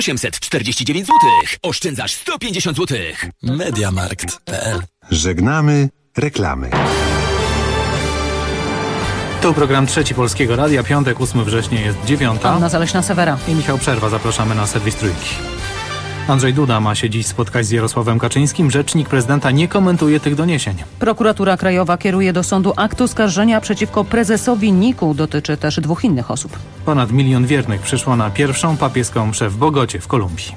849 zł. Oszczędzasz 150 zł. Mediamarkt.pl. Żegnamy reklamy. To program Trzeci Polskiego Radia. Piątek, 8 września jest 9. Anna Zaleśna-Sewera I Michał Przerwa. Zapraszamy na serwis Trójki. Andrzej Duda ma się dziś spotkać z Jarosławem Kaczyńskim. Rzecznik prezydenta nie komentuje tych doniesień. Prokuratura Krajowa kieruje do sądu akt oskarżenia przeciwko prezesowi NIK-u. Dotyczy też 2 innych osób. Ponad 1 milion wiernych przyszło na pierwszą papieską mszę w Bogocie w Kolumbii.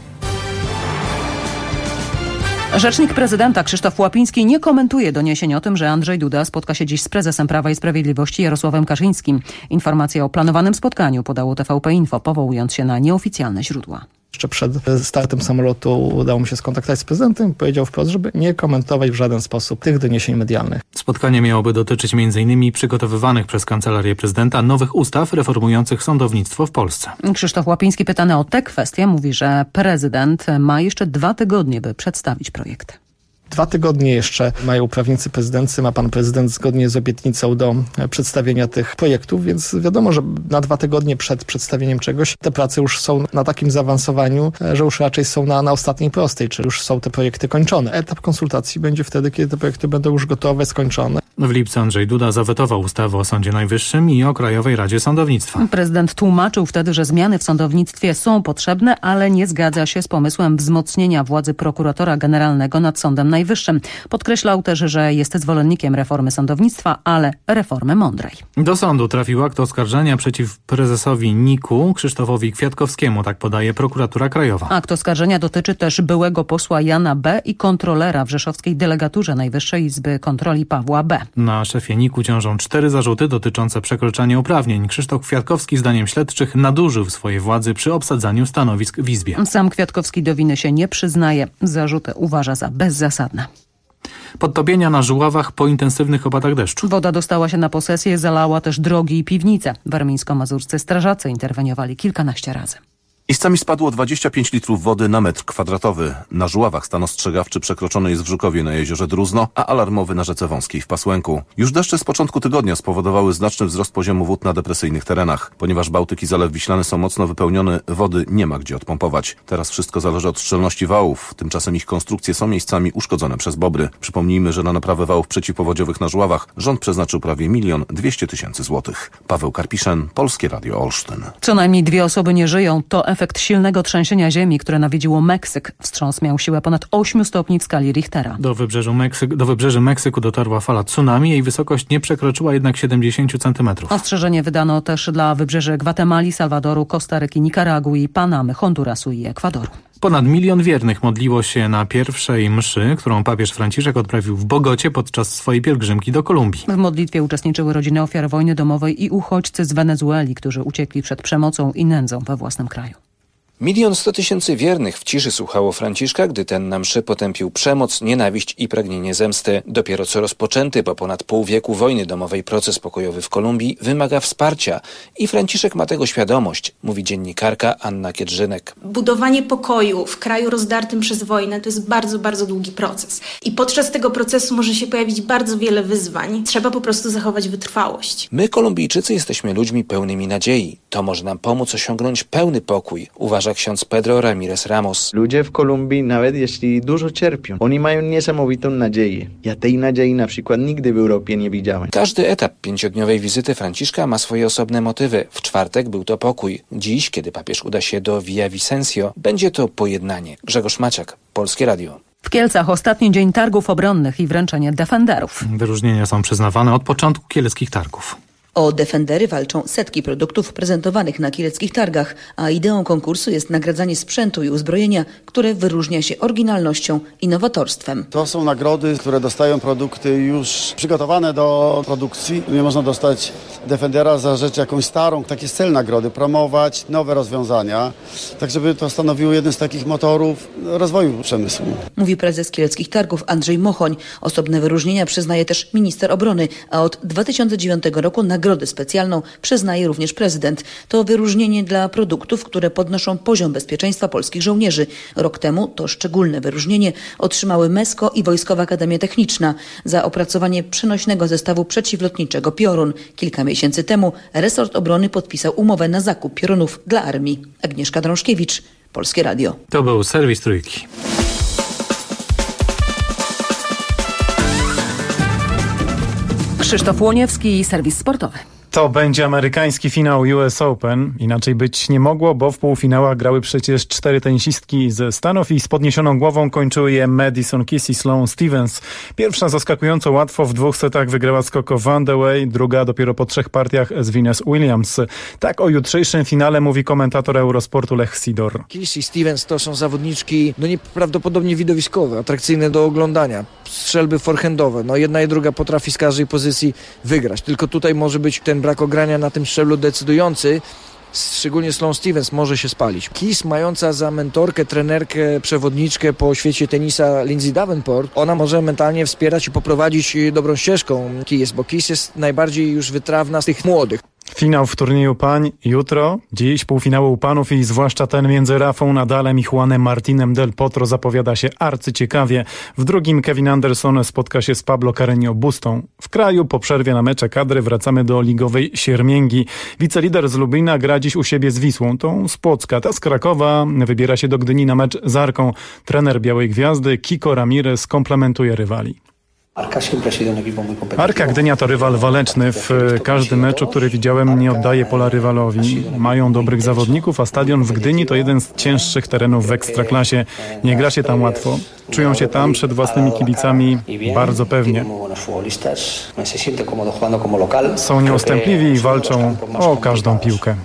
Rzecznik prezydenta Krzysztof Łapiński nie komentuje doniesień o tym, że Andrzej Duda spotka się dziś z prezesem Prawa i Sprawiedliwości Jarosławem Kaczyńskim. Informację o planowanym spotkaniu podało TVP Info, powołując się na nieoficjalne źródła. Jeszcze przed startem samolotu udało mi się skontaktować z prezydentem i powiedział wprost, żeby nie komentować w żaden sposób tych doniesień medialnych. Spotkanie miałoby dotyczyć m.in. przygotowywanych przez Kancelarię Prezydenta nowych ustaw reformujących sądownictwo w Polsce. Krzysztof Łapiński, pytany o tę kwestię, mówi, że prezydent ma jeszcze 2 tygodnie, by przedstawić projekt. 2 tygodnie jeszcze mają prawnicy prezydenccy, ma pan prezydent zgodnie z obietnicą do przedstawienia tych projektów, więc wiadomo, że na 2 tygodnie przed przedstawieniem czegoś te prace już są na takim zaawansowaniu, że już raczej są na ostatniej prostej, czy już są te projekty kończone. Etap konsultacji będzie wtedy, kiedy te projekty będą już gotowe, skończone. W lipcu Andrzej Duda zawetował ustawę o Sądzie Najwyższym i o Krajowej Radzie Sądownictwa. Prezydent tłumaczył wtedy, że zmiany w sądownictwie są potrzebne, ale nie zgadza się z pomysłem wzmocnienia władzy prokuratora generalnego nad Sądem Najwyższym. Podkreślał też, że jest zwolennikiem reformy sądownictwa, ale reformy mądrej. Do sądu trafił akt oskarżenia przeciw prezesowi NIK-u Krzysztofowi Kwiatkowskiemu, tak podaje prokuratura krajowa. Akt oskarżenia dotyczy też byłego posła Jana B. i kontrolera w rzeszowskiej delegaturze Najwyższej Izby Kontroli Pawła B. Na szefie NIK-u ciążą 4 zarzuty dotyczące przekroczenia uprawnień. Krzysztof Kwiatkowski, zdaniem śledczych, nadużył swojej władzy przy obsadzaniu stanowisk w Izbie. Sam Kwiatkowski do winy się nie przyznaje. Zarzuty uważa za bezzasadne. Podtopienia na Żuławach po intensywnych opadach deszczu. Woda dostała się na posesję, zalała też drogi i piwnice. Warmińsko-mazurscy strażacy interweniowali kilkanaście razy. Miejscami spadło 25 litrów wody na metr kwadratowy. Na Żuławach stan ostrzegawczy przekroczony jest w Żukowie na jeziorze Druzno, a alarmowy na rzece Wąskiej w Pasłęku. Już deszcze z początku tygodnia spowodowały znaczny wzrost poziomu wód na depresyjnych terenach. Ponieważ Bałtyk i Zalew Wiślany są mocno wypełnione, wody nie ma gdzie odpompować. Teraz wszystko zależy od szczelności wałów. Tymczasem ich konstrukcje są miejscami uszkodzone przez bobry. Przypomnijmy, że na naprawę wałów przeciwpowodziowych na Żuławach rząd przeznaczył prawie 1 200 000 złotych. Paweł Karpiszyn, Polskie Radio Olsztyn. Co najmniej 2 osoby nie żyją. To efekt silnego trzęsienia ziemi, które nawiedziło Meksyk. Wstrząs miał siłę ponad 8 stopni w skali Richtera. Do wybrzeży Meksyku dotarła fala tsunami. Jej wysokość nie przekroczyła jednak 70 cm. Ostrzeżenie wydano też dla wybrzeży Gwatemali, Salwadoru, Kostaryki, Nikaragui, Panamy, Hondurasu i Ekwadoru. Ponad 1 milion wiernych modliło się na pierwszej mszy, którą papież Franciszek odprawił w Bogocie podczas swojej pielgrzymki do Kolumbii. W modlitwie uczestniczyły rodziny ofiar wojny domowej i uchodźcy z Wenezueli, którzy uciekli przed przemocą i nędzą we własnym kraju. 1 100 000 wiernych w ciszy słuchało Franciszka, gdy ten na mszy potępił przemoc, nienawiść i pragnienie zemsty. Dopiero co rozpoczęty po ponad pół wieku wojny domowej proces pokojowy w Kolumbii wymaga wsparcia i Franciszek ma tego świadomość, mówi dziennikarka Anna Kiedrzynek. Budowanie pokoju w kraju rozdartym przez wojnę to jest bardzo, bardzo długi proces. I podczas tego procesu może się pojawić bardzo wiele wyzwań. Trzeba po prostu zachować wytrwałość. My, Kolumbijczycy, jesteśmy ludźmi pełnymi nadziei. To może nam pomóc osiągnąć pełny pokój, uważa ksiądz Pedro Ramirez Ramos. Ludzie w Kolumbii, nawet jeśli dużo cierpią, oni mają niesamowitą nadzieję. Ja tej nadziei na przykład nigdy w Europie nie widziałem. Każdy etap 5-dniowej wizyty Franciszka ma swoje osobne motywy. W czwartek był to pokój. Dziś, kiedy papież uda się do Via Vicencio, będzie to pojednanie. Grzegorz Maciak, Polskie Radio. W Kielcach ostatni dzień targów obronnych i wręczenie Defenderów. Wyróżnienia są przyznawane od początku kieleckich targów. O Defendery walczą setki produktów prezentowanych na kieleckich targach, a ideą konkursu jest nagradzanie sprzętu i uzbrojenia, które wyróżnia się oryginalnością i nowatorstwem. To są nagrody, które dostają produkty już przygotowane do produkcji. Nie można dostać Defendera za rzecz jakąś starą. Taki jest cel nagrody, promować nowe rozwiązania, tak żeby to stanowiło jeden z takich motorów rozwoju przemysłu. Mówi prezes kieleckich targów Andrzej Mochoń. Osobne wyróżnienia przyznaje też minister obrony, a od 2009 roku nagrodę specjalną przyznaje również prezydent. To wyróżnienie dla produktów, które podnoszą poziom bezpieczeństwa polskich żołnierzy. Rok temu to szczególne wyróżnienie otrzymały MESKO i Wojskowa Akademia Techniczna za opracowanie przenośnego zestawu przeciwlotniczego Piorun. Kilka miesięcy temu resort obrony podpisał umowę na zakup Piorunów dla armii. Agnieszka Drążkiewicz, Polskie Radio. To był serwis Trójki. Krzysztof Łoniewski i serwis sportowy. To będzie amerykański finał US Open. Inaczej być nie mogło, bo w półfinałach grały przecież 4 tenisistki ze Stanów i z podniesioną głową kończyły je Madison Keys i Sloane Stephens. Pierwsza zaskakująco łatwo w 2 setach wygrała skoko Van de Wey, druga dopiero po 3 partiach z Venus Williams. Tak o jutrzejszym finale mówi komentator Eurosportu Lech Sidor. Keys i Stephens to są zawodniczki nieprawdopodobnie widowiskowe, atrakcyjne do oglądania. Strzelby forehandowe. Jedna i druga potrafi z każdej pozycji wygrać. Tylko tutaj może być ten brak ogrania na tym szczeblu decydujący. Szczególnie Sloane Stephens może się spalić. Keys, mająca za mentorkę, trenerkę, przewodniczkę po świecie tenisa Lindsay Davenport, ona może mentalnie wspierać i poprowadzić dobrą ścieżką Keys, bo Keys jest najbardziej już wytrawna z tych młodych. Finał w turnieju pań jutro, dziś półfinały u panów i zwłaszcza ten między Rafą Nadalem i Juanem Martinem del Potro zapowiada się arcyciekawie. W drugim Kevin Anderson spotka się z Pablo Carreño Bustą. W kraju po przerwie na mecze kadry wracamy do ligowej Siermięgi. Wicelider z Lublina gra dziś u siebie z Wisłą, tą z Płocka. Ta z Krakowa wybiera się do Gdyni na mecz z Arką. Trener Białej Gwiazdy Kiko Ramirez komplementuje rywali. Arka Gdynia to rywal waleczny. W każdym meczu, który widziałem, nie oddaje pola rywalowi. Mają dobrych zawodników, a stadion w Gdyni to jeden z cięższych terenów w Ekstraklasie. Nie gra się tam łatwo. Czują się tam przed własnymi kibicami bardzo pewnie. Są nieustępliwi i walczą o każdą piłkę.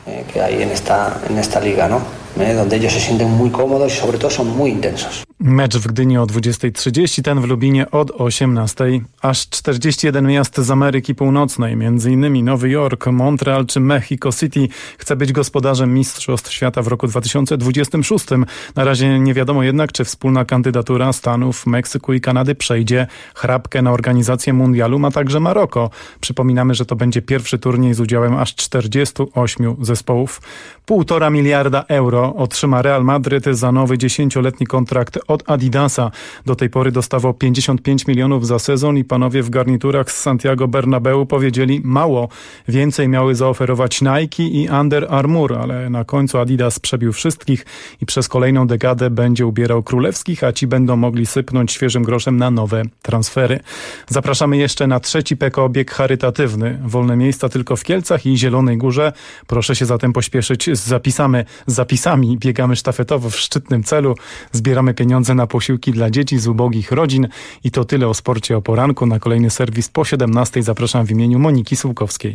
Mecz w Gdyni o 20:30, ten w Lubinie od 18:00. Aż 41 miast z Ameryki Północnej, m.in. Nowy Jork, Montreal czy Mexico City, chce być gospodarzem Mistrzostw Świata w roku 2026. Na razie nie wiadomo jednak, czy wspólna kandydatura Stanów, Meksyku i Kanady przejdzie. Chrapkę na organizację mundialu ma także Maroko. Przypominamy, że to będzie pierwszy turniej z udziałem aż 48 zespołów. 1,5 miliarda euro otrzyma Real Madryt za nowy 10-letni kontrakt od Adidasa. Do tej pory dostawał 55 milionów za sezon i panowie w garniturach z Santiago Bernabeu powiedzieli mało. Więcej miały zaoferować Nike i Under Armour, ale na końcu Adidas przebił wszystkich i przez kolejną dekadę będzie ubierał królewskich, a ci będą mogli sypnąć świeżym groszem na nowe transfery. Zapraszamy jeszcze na 3. PKO bieg charytatywny. Wolne miejsca tylko w Kielcach i Zielonej Górze. Proszę się zatem pośpieszyć z zapisami. Biegamy sztafetowo w szczytnym celu. Zbieramy pieniądze na posiłki dla dzieci z ubogich rodzin. I to tyle o sporcie o poranku. Na kolejny serwis po 17:00 zapraszam w imieniu Moniki Sułkowskiej.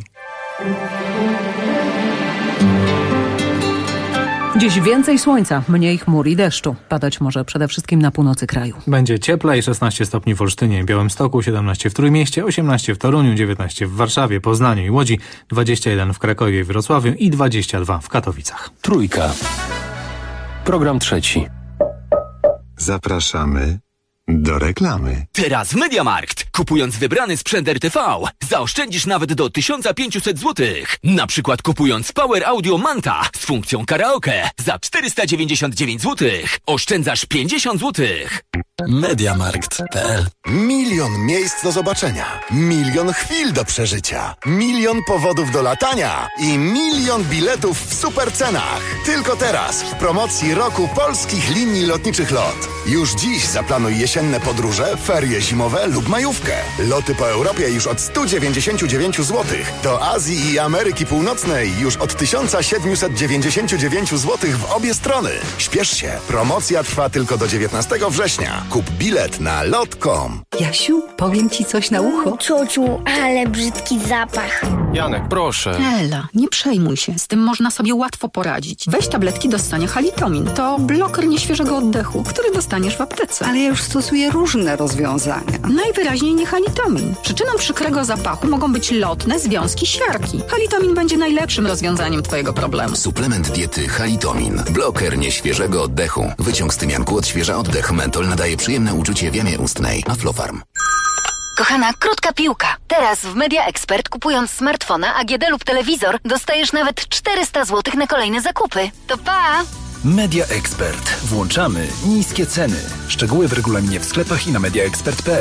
Dziś więcej słońca, mniej chmur i deszczu. Padać może przede wszystkim na północy kraju. Będzie cieplej, 16 stopni w Olsztynie i Białymstoku, 17 w Trójmieście, 18 w Toruniu, 19 w Warszawie, Poznaniu i Łodzi, 21 w Krakowie i Wrocławiu i 22 w Katowicach. Trójka. Program trzeci. Zapraszamy do reklamy. Teraz w MediaMarkt. Kupując wybrany sprzęt RTV, zaoszczędzisz nawet do 1500 zł. Na przykład kupując Power Audio Manta z funkcją karaoke za 499 zł. Oszczędzasz 50 zł. Mediamarkt.pl. Milion miejsc do zobaczenia, milion chwil do przeżycia, milion powodów do latania i milion biletów w super cenach. Tylko teraz w promocji roku polskich linii lotniczych LOT. Już dziś zaplanuj jesienne podróże, ferie zimowe lub majówkę. Loty po Europie już od 199 zł. Do Azji i Ameryki Północnej już od 1799 zł w obie strony. Śpiesz się, promocja trwa tylko do 19 września. Kup bilet na lot.com. Jasiu, powiem ci coś na ucho. Ciociu, ale brzydki zapach. Janek, proszę. Ela, nie przejmuj się. Z tym można sobie łatwo poradzić. Weź tabletki do ssania Halitomin. To bloker nieświeżego oddechu, który dostaniesz w aptece. Ale ja już stosuję różne rozwiązania. Najwyraźniej nie Halitomin. Przyczyną przykrego zapachu mogą być lotne związki siarki. Halitomin będzie najlepszym rozwiązaniem twojego problemu. Suplement diety Halitomin. Bloker nieświeżego oddechu. Wyciąg z tymianku odświeża oddech. Mentol nadaje przyjemne uczucie w jamie ustnej. Aflofarm. Kochana, krótka piłka. Teraz w Media Expert kupując smartfona, AGD lub telewizor dostajesz nawet 400 zł na kolejne zakupy. To pa! Media Expert. Włączamy niskie ceny. Szczegóły w regulaminie w sklepach i na mediaexpert.pl.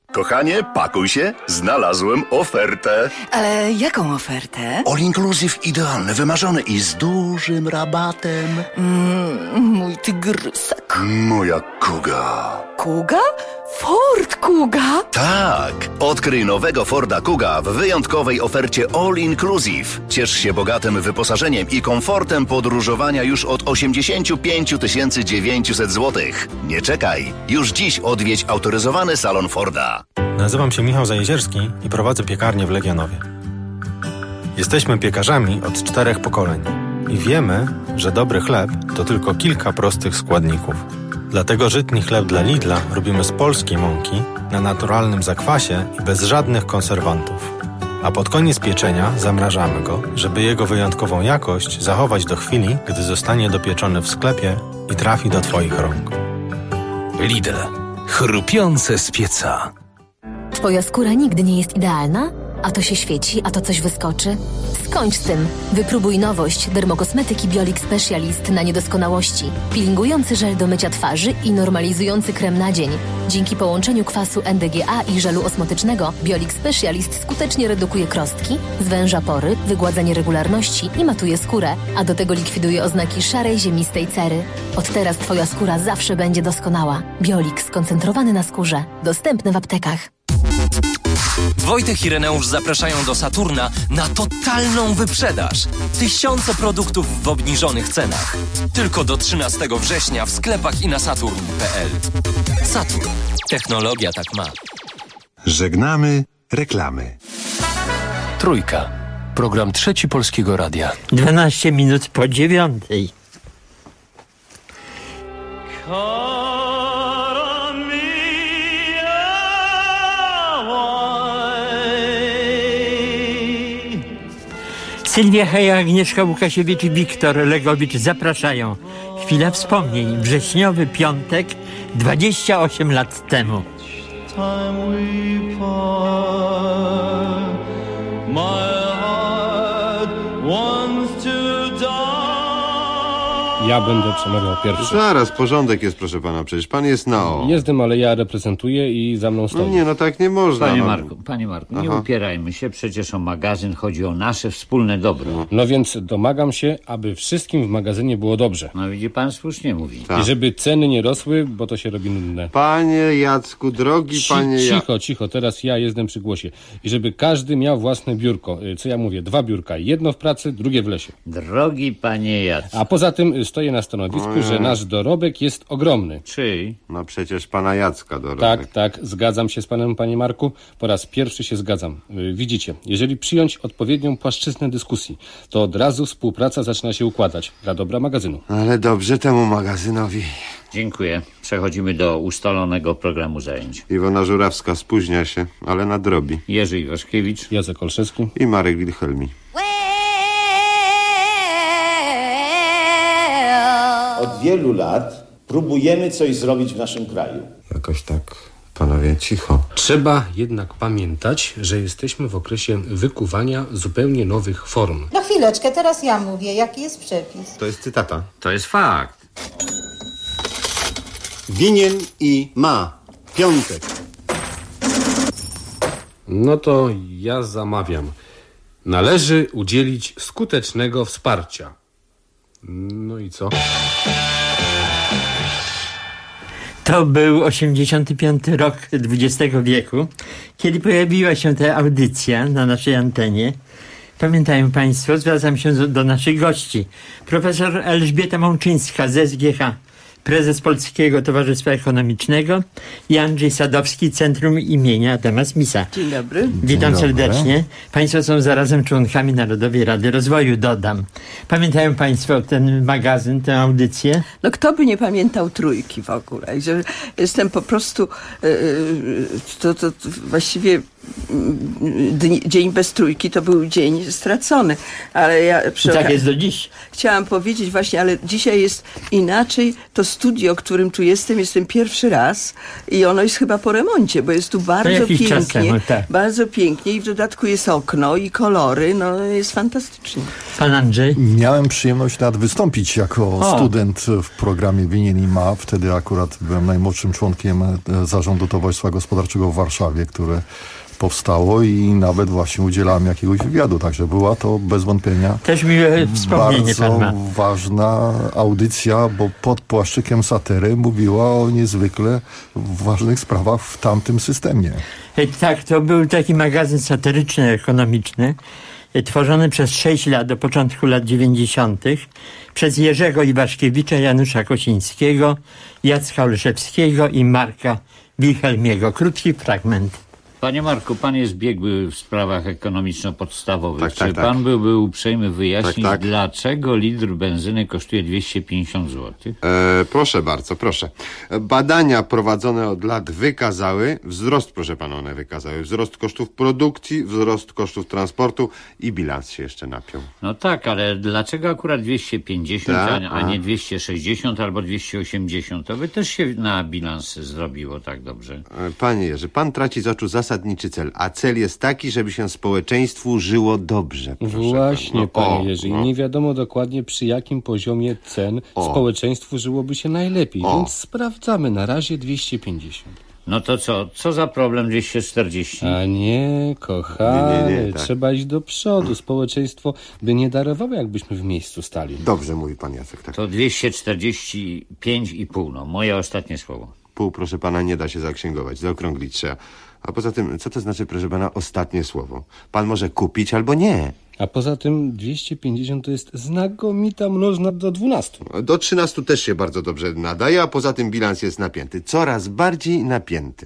Kochanie, pakuj się, znalazłem ofertę. Ale jaką ofertę? All inclusive idealny, wymarzony i z dużym rabatem. Mój tygrysek. Moja Kuga. Kuga? Ford Kuga? Tak, odkryj nowego Forda Kuga w wyjątkowej ofercie All Inclusive. Ciesz się bogatym wyposażeniem i komfortem podróżowania już od 85 900 zł. Nie czekaj, już dziś odwiedź autoryzowany salon Forda. Nazywam się Michał Zajezierski i prowadzę piekarnię w Legionowie. Jesteśmy piekarzami od 4 pokoleń i wiemy, że dobry chleb to tylko kilka prostych składników. Dlatego żytni chleb dla Lidla robimy z polskiej mąki, na naturalnym zakwasie i bez żadnych konserwantów. A pod koniec pieczenia zamrażamy go, żeby jego wyjątkową jakość zachować do chwili, gdy zostanie dopieczony w sklepie i trafi do Twoich rąk. Lidl. Chrupiące z pieca. Twoja skóra nigdy nie jest idealna? A to się świeci, a to coś wyskoczy? Skończ z tym. Wypróbuj nowość dermokosmetyki Biolix Specialist na niedoskonałości. Peelingujący żel do mycia twarzy i normalizujący krem na dzień. Dzięki połączeniu kwasu NDGA i żelu osmotycznego Biolix Specialist skutecznie redukuje krostki, zwęża pory, wygładza nieregularności i matuje skórę, a do tego likwiduje oznaki szarej, ziemistej cery. Od teraz Twoja skóra zawsze będzie doskonała. Biolix skoncentrowany na skórze. Dostępny w aptekach. Wojtek i Reneusz zapraszają do Saturna na totalną wyprzedaż. Tysiące produktów w obniżonych cenach. Tylko do 13 września w sklepach i na saturn.pl. Saturn. Technologia tak ma. Żegnamy reklamy. Trójka. Program Trzeci Polskiego Radia. 12 minut po 9. Sylwia Heja, Agnieszka Łukasiewicz i Wiktor Legowicz zapraszają. Chwila wspomnień. Wrześniowy piątek, 28 lat temu. Ja będę przemawiał pierwszy. Zaraz, porządek jest, proszę pana, przecież pan jest na o. Jestem, ale ja reprezentuję i za mną stoi. No nie, no tak nie można. Panie Marku, nie upierajmy się, przecież o magazyn chodzi o nasze wspólne dobro. No więc domagam się, aby wszystkim w magazynie było dobrze. No widzi pan, słusznie mówi. I żeby ceny nie rosły, bo to się robi nudne. Panie Jacku, drogi panie Cicho, teraz ja jestem przy głosie. I żeby każdy miał własne biurko. Co ja mówię? 2 biurka. Jedno w pracy, drugie w lesie. Drogi panie Jacku. A poza tym stoję na stanowisku, że nasz dorobek jest ogromny. Czyj? No przecież pana Jacka dorobek. Tak, zgadzam się z panem, panie Marku. Po raz pierwszy się zgadzam. Widzicie, jeżeli przyjąć odpowiednią płaszczyznę dyskusji, to od razu współpraca zaczyna się układać dla dobra magazynu. Ale dobrze temu magazynowi. Dziękuję. Przechodzimy do ustalonego programu zajęć. Iwona Żurawska spóźnia się, ale nadrobi. Jerzy Iwaszkiewicz, Jacek Olszewski i Marek Wilhelmi. Od wielu lat próbujemy coś zrobić w naszym kraju. Jakoś tak, panowie, cicho. Trzeba jednak pamiętać, że jesteśmy w okresie wykuwania zupełnie nowych form. No chwileczkę, teraz ja mówię, jaki jest przepis. To jest cytata. To jest fakt. Winien i ma. Piątek. No to ja zamawiam. Należy udzielić skutecznego wsparcia. No i co? To był 85 rok XX wieku, kiedy pojawiła się ta audycja na naszej antenie. Pamiętają Państwo, zwracam się do naszych gości. Profesor Elżbieta Mączyńska z SGH, prezes Polskiego Towarzystwa Ekonomicznego, i Andrzej Sadowski, Centrum imienia Adama Smitha. Dzień dobry. Witam serdecznie. Państwo są zarazem członkami Narodowej Rady Rozwoju, dodam. Pamiętają Państwo ten magazyn, tę audycję? No kto by nie pamiętał Trójki w ogóle? Jestem po prostu to właściwie dzień bez Trójki to był dzień stracony, ale ja tak jest do dziś. Chciałam powiedzieć właśnie, ale dzisiaj jest inaczej, to z studio, którym tu jestem pierwszy raz i ono jest chyba po remoncie, bo jest tu bardzo pięknie, bardzo pięknie i w dodatku jest okno i kolory, no jest fantastycznie. Pan Andrzej? Miałem przyjemność nawet wystąpić jako student w programie Winien i Ma. Wtedy akurat byłem najmłodszym członkiem zarządu Towarzystwa Gospodarczego w Warszawie, które powstało i nawet właśnie udzielałem jakiegoś wywiadu, także była to bez wątpienia też miłe wspomnienie bardzo ważna audycja, bo pod płaszczykiem satyry mówiła o niezwykle ważnych sprawach w tamtym systemie. Tak, to był taki magazyn satyryczny, ekonomiczny, tworzony przez 6 lat, do początku lat 90. przez Jerzego Iwaszkiewicza, Janusza Kosińskiego, Jacka Olszewskiego i Marka Wilhelmiego. Krótki fragment. Panie Marku, pan jest biegły w sprawach ekonomiczno-podstawowych. Czy pan byłby uprzejmy wyjaśnić, dlaczego litr benzyny kosztuje 250 zł? Proszę bardzo, proszę. Badania prowadzone od lat wykazały wzrost, proszę pana, one wykazały wzrost kosztów produkcji, wzrost kosztów transportu i bilans się jeszcze napiął. No tak, ale dlaczego akurat 250, a nie 260 albo 280? To by też się na bilans zrobiło tak dobrze. Panie Jerzy, pan traci z oczu zasadniczy cel, a cel jest taki, żeby się społeczeństwu żyło dobrze. Właśnie, panie Jerzy, nie wiadomo dokładnie przy jakim poziomie cen społeczeństwu żyłoby się najlepiej, więc sprawdzamy na razie 250. No to co za problem 240? A nie, kochany, trzeba iść do przodu. Społeczeństwo by nie darowało, jakbyśmy w miejscu stali. Dobrze mówi pan Jacek, tak. To 245,5, no moje ostatnie słowo. Pół, proszę pana, nie da się zaksięgować, zaokrąglić trzeba. A poza tym, co to znaczy, proszę pana, ostatnie słowo? Pan może kupić albo nie. A poza tym 250 to jest znakomita mnożna do 12. Do 13 też się bardzo dobrze nadaje, a poza tym bilans jest napięty. Coraz bardziej napięty.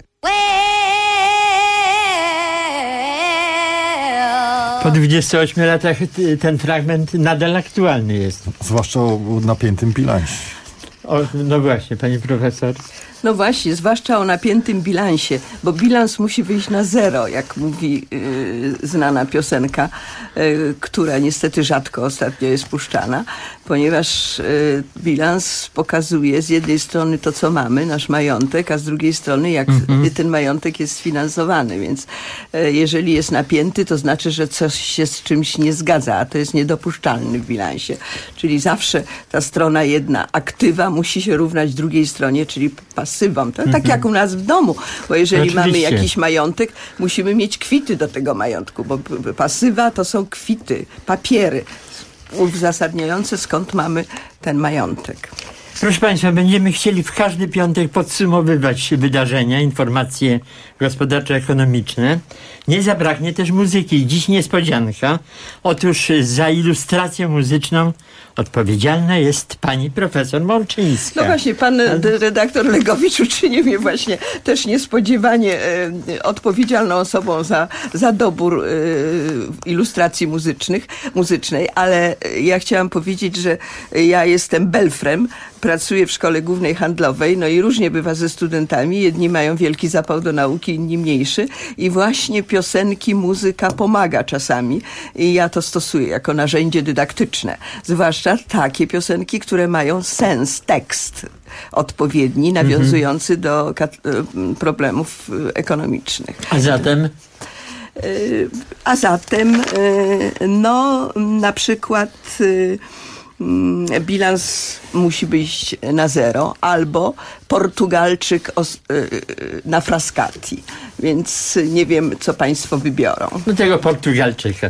Po 28 latach ten fragment nadal aktualny jest. Zwłaszcza o napiętym bilansie. No właśnie, pani profesor. No właśnie, zwłaszcza o napiętym bilansie, bo bilans musi wyjść na zero, jak mówi znana piosenka, która niestety rzadko ostatnio jest puszczana, ponieważ bilans pokazuje z jednej strony to, co mamy, nasz majątek, a z drugiej strony, jak ten majątek jest sfinansowany, więc jeżeli jest napięty, to znaczy, że coś się z czymś nie zgadza, a to jest niedopuszczalne w bilansie. Czyli zawsze ta strona jedna, aktywa, musi się równać drugiej stronie, czyli pasywom. Tak jak u nas w domu, bo jeżeli mamy jakiś majątek, musimy mieć kwity do tego majątku, bo pasywa to są kwity, papiery uzasadniające, skąd mamy ten majątek. Proszę państwa, będziemy chcieli w każdy piątek podsumowywać wydarzenia, informacje gospodarczo-ekonomiczne. Nie zabraknie też muzyki. Dziś niespodzianka. Otóż za ilustrację muzyczną odpowiedzialna jest pani profesor Mączyńska. No właśnie, pan redaktor Legowicz uczynił mnie właśnie też niespodziewanie odpowiedzialną osobą za dobór ilustracji muzycznej, ale ja chciałam powiedzieć, że ja jestem belfrem, pracuję w Szkole Głównej Handlowej, no i różnie bywa ze studentami. Jedni mają wielki zapał do nauki, inni mniejszy. I właśnie piosenki, muzyka pomaga czasami. I ja to stosuję jako narzędzie dydaktyczne. Zwłaszcza takie piosenki, które mają sens, tekst odpowiedni, nawiązujący do problemów ekonomicznych. A zatem? No, na przykład bilans musi być na zero, albo Portugalczyk na Frascati. Więc nie wiem, co państwo wybiorą. Do tego Portugalczyka.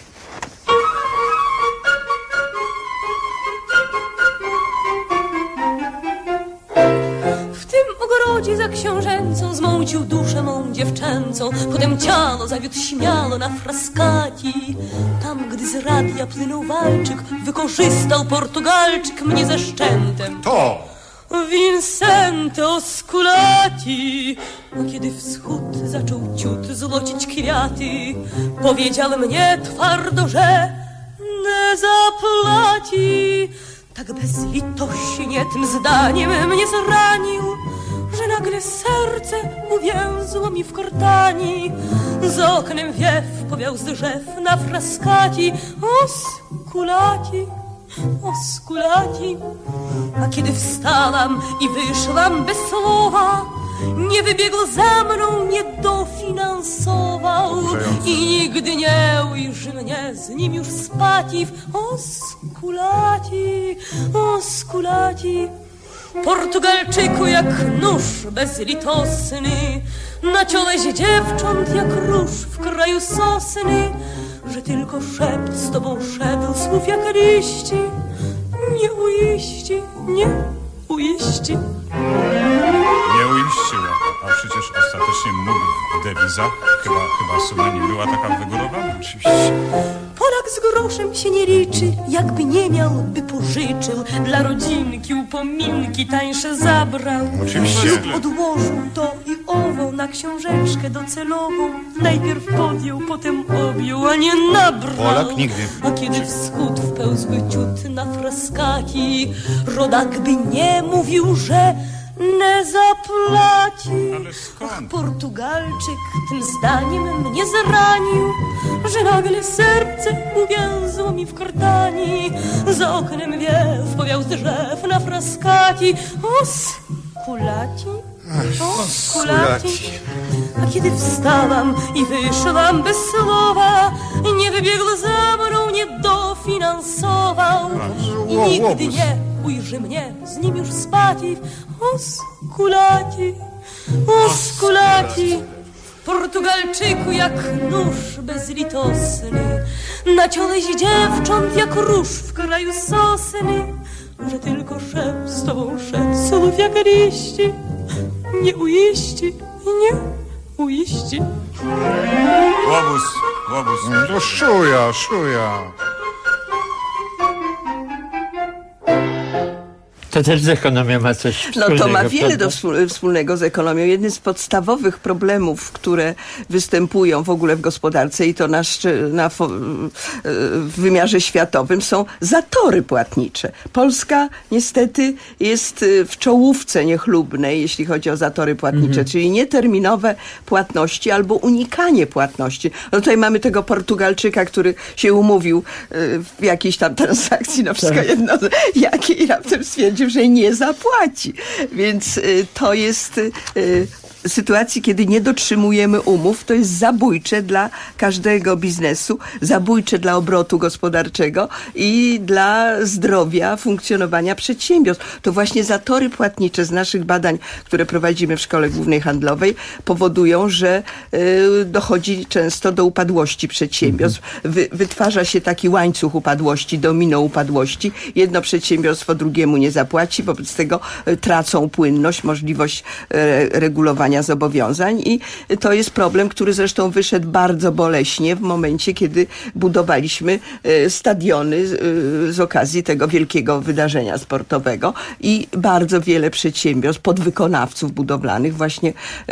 W tym ogrodzie za książęcą zmącił duszę mą dziewczęcą, potem ciało zawiódł śmiało na Frascati. Tam, gdy z radia plynął walczyk, wykorzystał Portugalczyk mnie ze szczętem. To! Vincente Osculati. No kiedy wschód zaczął ciut złocić kwiaty, powiedział mnie twardo, że nie zaplaci. Tak bezlitośnie tym zdaniem mnie zranił, że nagle serce uwięzło mi w kortani. Z oknem wiew powiał z drzew na Frascati. Osculati, Oskulaci. A kiedy wstałam i wyszłam bez słowa, nie wybiegł za mną, nie dofinansował i nigdy nie ujrzy mnie z nim już spaciw. Oskulaci, oskulaci. Portugalczyku jak nóż bezlitosny, na ciole dziewcząt jak róż w kraju sosny, że tylko szept z tobą szedł, słów jak liści, nie uiści, nie uiści. Nie uiściła, a przecież ostatecznie mógł w dewizach. Chyba suma nie była taka wygórowana. Oczywiście. Polak z groszem się nie liczy, jakby nie miał, by pożyczył. Dla rodzinki upominki tańsze zabrał. Oczywiście. Odłożył to i owo na książeczkę docelową. Najpierw podjął, potem objął, a nie nabrał. Polak nigdy. A kiedy wschód wpełzły ciut na fraskaki, rodak by nie mówił, że nie zaplaci. Ale skąd? Portugalczyk tym zdaniem mnie zranił, że nagle serce uwięzło mi w krtani. Za oknem wiew powiał z drzew na fraskaki. Oskulaci, oskulaci. A kiedy wstałam i wyszłam bez słowa, nie wybiegł za mną, nie dofinansował i nigdy nie ujrzy mnie z nim już spaciw. Oskulaci, oskulaci. Portugalczyku jak nóż bezlitosny, na ciole dziewcząt jak róż w kraju sosny, że tylko szept z tobą szedł, słów jak liści, nie uiści, nie uiści. Łobuz. No szuja. To też z ekonomią ma coś wspólnego. No to ma wiele prawda? wspólnego z ekonomią. Jednym z podstawowych problemów, które występują w ogóle w gospodarce i to w wymiarze światowym, są zatory płatnicze. Polska niestety jest w czołówce niechlubnej, jeśli chodzi o zatory płatnicze, czyli nieterminowe płatności albo unikanie płatności. No tutaj mamy tego Portugalczyka, który się umówił w jakiejś tam transakcji, na wszystko jedno, jakiej raptem stwierdził, że nie zapłaci. Więc to jest sytuacji, kiedy nie dotrzymujemy umów, to jest zabójcze dla każdego biznesu, zabójcze dla obrotu gospodarczego i dla zdrowia, funkcjonowania przedsiębiorstw. To właśnie zatory płatnicze z naszych badań, które prowadzimy w Szkole Głównej Handlowej, powodują, że dochodzi często do upadłości przedsiębiorstw. Wytwarza się taki łańcuch upadłości, domino upadłości. Jedno przedsiębiorstwo drugiemu nie zapłaci, wobec tego tracą płynność, możliwość regulowania zobowiązań i to jest problem, który zresztą wyszedł bardzo boleśnie w momencie, kiedy budowaliśmy stadiony z okazji tego wielkiego wydarzenia sportowego i bardzo wiele przedsiębiorstw, podwykonawców budowlanych właśnie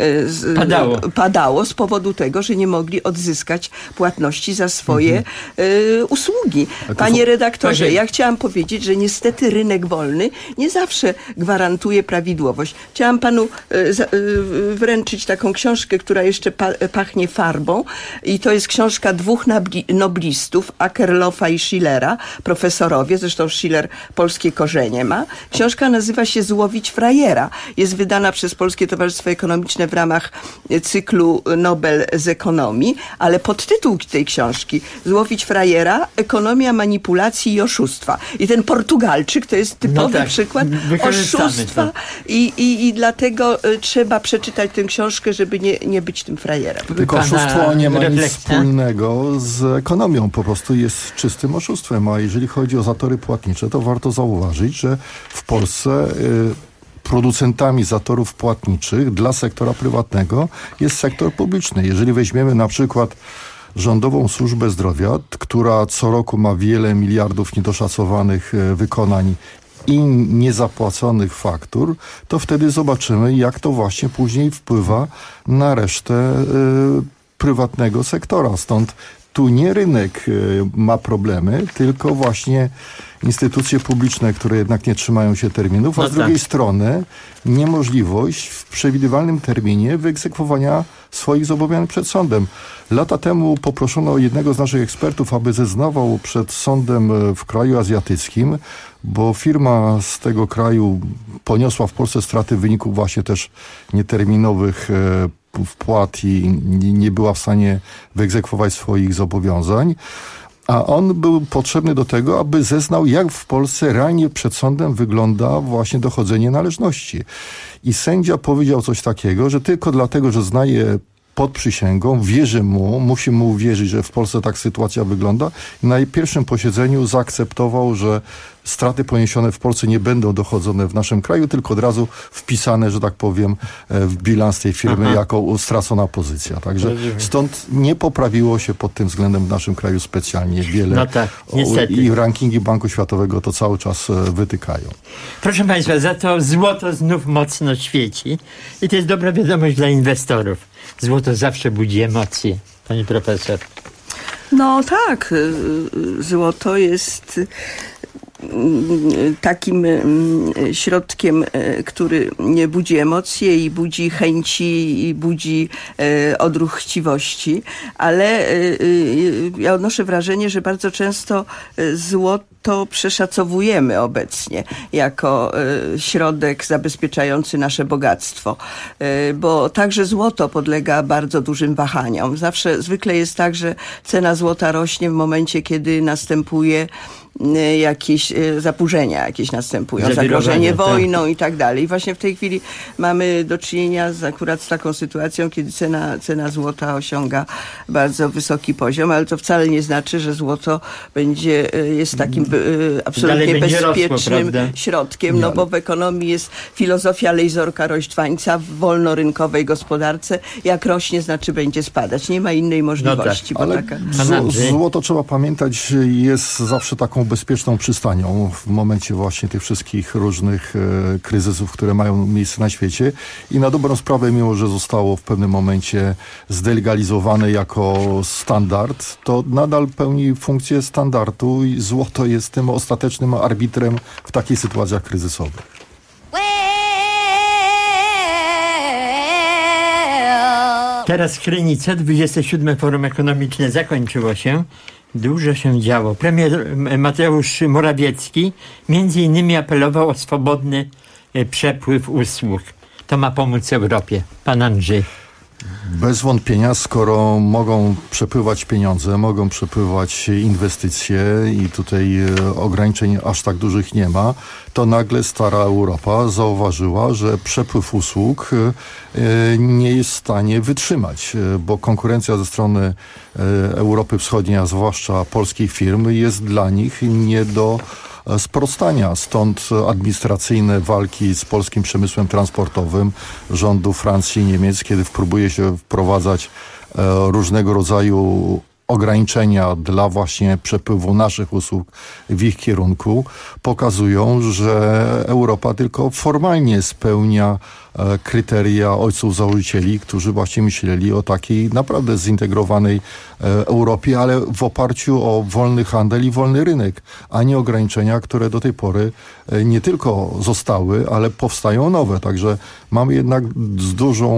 padało z powodu tego, że nie mogli odzyskać płatności za swoje usługi. Panie redaktorze, ja chciałam powiedzieć, że niestety rynek wolny nie zawsze gwarantuje prawidłowość. Chciałam panu wręczyć taką książkę, która jeszcze pachnie farbą i to jest książka dwóch noblistów, Akerlofa i Schillera, profesorowie, zresztą Schiller polskie korzenie ma. Książka nazywa się Złowić frajera. Jest wydana przez Polskie Towarzystwo Ekonomiczne w ramach cyklu Nobel z ekonomii, ale podtytuł tej książki Złowić frajera, ekonomia manipulacji i oszustwa. I ten Portugalczyk to jest typowy przykład oszustwa i dlatego trzeba przeczytać tę książkę, żeby nie być tym frajerem. Tylko oszustwo nie ma nic wspólnego z ekonomią, po prostu jest czystym oszustwem, a jeżeli chodzi o zatory płatnicze, to warto zauważyć, że w Polsce producentami zatorów płatniczych dla sektora prywatnego jest sektor publiczny. Jeżeli weźmiemy na przykład Rządową Służbę Zdrowia, która co roku ma wiele miliardów niedoszacowanych wykonań i niezapłaconych faktur, to wtedy zobaczymy, jak to właśnie później wpływa na resztę prywatnego sektora. Stąd tu nie rynek ma problemy, tylko właśnie instytucje publiczne, które jednak nie trzymają się terminów, a z drugiej strony niemożliwość w przewidywalnym terminie wyegzekwowania swoich zobowiązań przed sądem. Lata temu poproszono jednego z naszych ekspertów, aby zeznawał przed sądem w kraju azjatyckim, bo firma z tego kraju poniosła w Polsce straty w wyniku właśnie też nieterminowych wpłat i nie była w stanie wyegzekwować swoich zobowiązań. A on był potrzebny do tego, aby zeznał, jak w Polsce realnie przed sądem wygląda właśnie dochodzenie należności. I sędzia powiedział coś takiego, że tylko dlatego, że znaje pod przysięgą, wierzy mu, musi mu uwierzyć, że w Polsce tak sytuacja wygląda. I na pierwszym posiedzeniu zaakceptował, że straty poniesione w Polsce nie będą dochodzone w naszym kraju, tylko od razu wpisane, że tak powiem, w bilans tej firmy jako stracona pozycja. Także stąd nie poprawiło się pod tym względem w naszym kraju specjalnie wiele. No tak, niestety. I rankingi Banku Światowego to cały czas wytykają. Proszę Państwa, za to złoto znów mocno świeci i to jest dobra wiadomość dla inwestorów. Złoto zawsze budzi emocje, pani profesor. No tak, złoto jest takim środkiem, który nie budzi emocje i budzi chęci i budzi odruch chciwości, ale ja odnoszę wrażenie, że bardzo często złoto przeszacowujemy obecnie jako środek zabezpieczający nasze bogactwo, bo także złoto podlega bardzo dużym wahaniom. Zwykle jest tak, że cena złota rośnie w momencie, kiedy następuje jakieś zaburzenia, następują, zagrożenie wojną i tak dalej. I właśnie w tej chwili mamy do czynienia akurat z taką sytuacją, kiedy cena złota osiąga bardzo wysoki poziom, ale to wcale nie znaczy, że złoto jest takim absolutnie bezpiecznym środkiem, no bo w ekonomii jest filozofia Lejzorka Rośtwańca w wolnorynkowej gospodarce. Jak rośnie, znaczy będzie spadać. Nie ma innej możliwości. No tak, ale złoto, trzeba pamiętać, jest zawsze taką bezpieczną przystanią w momencie właśnie tych wszystkich różnych kryzysów, które mają miejsce na świecie. I na dobrą sprawę, mimo że zostało w pewnym momencie zdelegalizowane jako standard, to nadal pełni funkcję standardu i złoto jest tym ostatecznym arbitrem w takich sytuacjach kryzysowych. Teraz Krynica, 27. Forum Ekonomiczne zakończyło się. Dużo się działo. Premier Mateusz Morawiecki między innymi apelował o swobodny przepływ usług. To ma pomóc Europie. Pan Andrzej. Bez wątpienia, skoro mogą przepływać pieniądze, mogą przepływać inwestycje i tutaj ograniczeń aż tak dużych nie ma, to nagle stara Europa zauważyła, że przepływ usług nie jest w stanie wytrzymać, bo konkurencja ze strony Europy Wschodniej, a zwłaszcza polskich firm, jest dla nich nie do sprostania. Stąd administracyjne walki z polskim przemysłem transportowym rządu Francji i Niemiec, kiedy próbuje się wprowadzać różnego rodzaju ograniczenia dla właśnie przepływu naszych usług w ich kierunku, pokazują, że Europa tylko formalnie spełnia kryteria ojców założycieli, którzy właśnie myśleli o takiej naprawdę zintegrowanej Europie, ale w oparciu o wolny handel i wolny rynek, a nie ograniczenia, które do tej pory nie tylko zostały, ale powstają nowe. Także mamy jednak z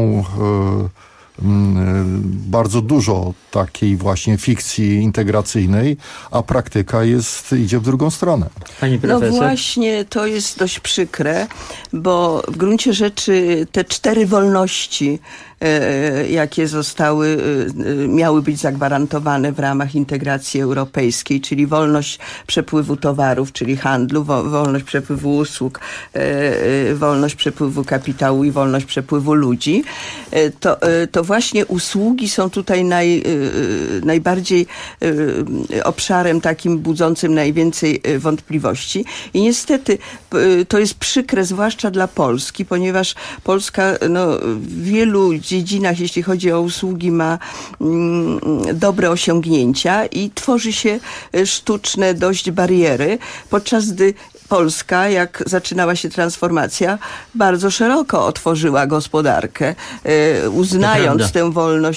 bardzo dużo takiej właśnie fikcji integracyjnej, a praktyka idzie w drugą stronę. Pani profesor? No właśnie, to jest dość przykre, bo w gruncie rzeczy te 4 wolności, jakie miały być zagwarantowane w ramach integracji europejskiej, czyli wolność przepływu towarów, czyli handlu, wolność przepływu usług, wolność przepływu kapitału i wolność przepływu ludzi, to właśnie usługi są tutaj najbardziej obszarem takim budzącym najwięcej wątpliwości. I niestety to jest przykre, zwłaszcza dla Polski, ponieważ Polska w wielu dziedzinach, jeśli chodzi o usługi, ma dobre osiągnięcia i tworzy się sztuczne dość bariery, podczas gdy Polska, jak zaczynała się transformacja, bardzo szeroko otworzyła gospodarkę, uznając tę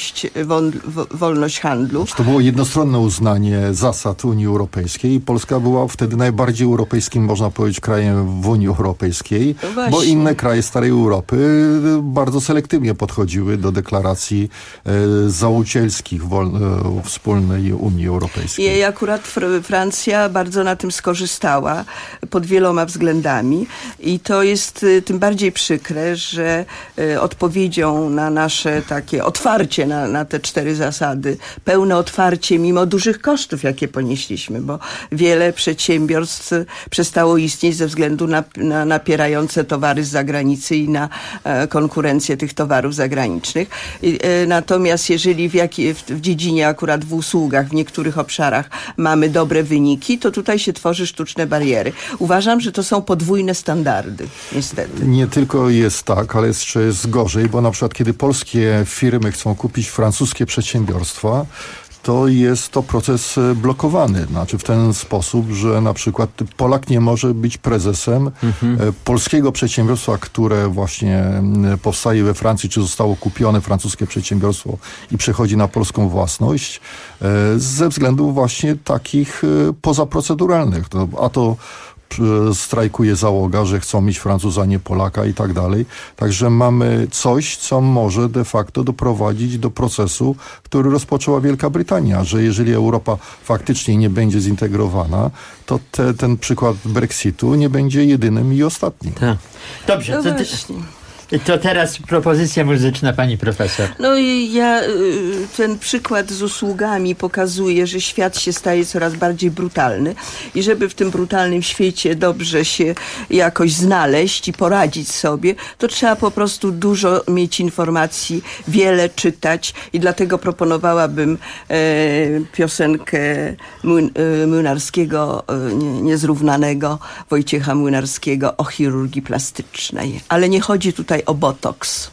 wolność handlu. To było jednostronne uznanie zasad Unii Europejskiej i Polska była wtedy najbardziej europejskim, można powiedzieć, krajem w Unii Europejskiej, bo inne kraje starej Europy bardzo selektywnie podchodziły do deklaracji założycielskich wspólnej Unii Europejskiej. I akurat Francja bardzo na tym skorzystała pod wieloma względami i to jest tym bardziej przykre, że odpowiedzią na nasze takie otwarcie na te 4 zasady, pełne otwarcie mimo dużych kosztów, jakie ponieśliśmy, bo wiele przedsiębiorstw przestało istnieć ze względu na napierające towary z zagranicy i na konkurencję tych towarów zagranicznych. Natomiast jeżeli w dziedzinie, akurat w usługach, w niektórych obszarach mamy dobre wyniki, to tutaj się tworzy sztuczne bariery. Uważam, że to są podwójne standardy, niestety. Nie tylko jest tak, ale jeszcze jest gorzej, bo na przykład kiedy polskie firmy chcą kupić francuskie przedsiębiorstwa, to jest to proces blokowany. Znaczy w ten sposób, że na przykład Polak nie może być prezesem polskiego przedsiębiorstwa, które właśnie powstaje we Francji, czy zostało kupione francuskie przedsiębiorstwo i przechodzi na polską własność, ze względów właśnie takich pozaproceduralnych. A to strajkuje załoga, że chcą mieć Francuza, nie Polaka i tak dalej. Także mamy coś, co może de facto doprowadzić do procesu, który rozpoczęła Wielka Brytania, że jeżeli Europa faktycznie nie będzie zintegrowana, to ten przykład Brexitu nie będzie jedynym i ostatnim. Tak. Dobrze, to teraz propozycja muzyczna pani profesor. No i ten przykład z usługami pokazuje, że świat się staje coraz bardziej brutalny i żeby w tym brutalnym świecie dobrze się jakoś znaleźć i poradzić sobie, to trzeba po prostu dużo mieć informacji, wiele czytać i dlatego proponowałabym piosenkę Młynarskiego, niezrównanego Wojciecha Młynarskiego o chirurgii plastycznej. Ale nie chodzi tutaj o botoks.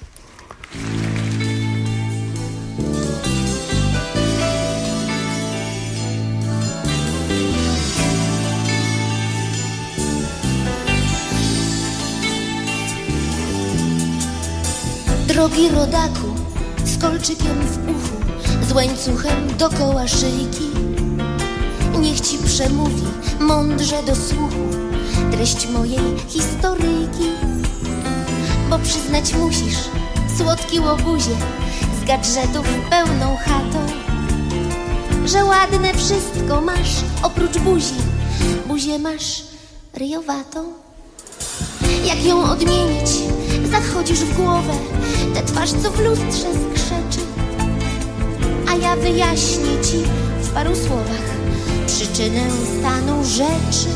Drogi rodaku, z kolczykiem w uchu, z łańcuchem dokoła szyjki, niech ci przemówi mądrze do słuchu treść mojej historyjki. Bo przyznać musisz, słodki łobuzie, z gadżetów pełną chatą, że ładne wszystko masz oprócz buzi. Buzię masz ryjowatą. Jak ją odmienić, zachodzisz w głowę, tę twarz, co w lustrze skrzeczy. A ja wyjaśnię ci w paru słowach przyczynę stanu rzeczy.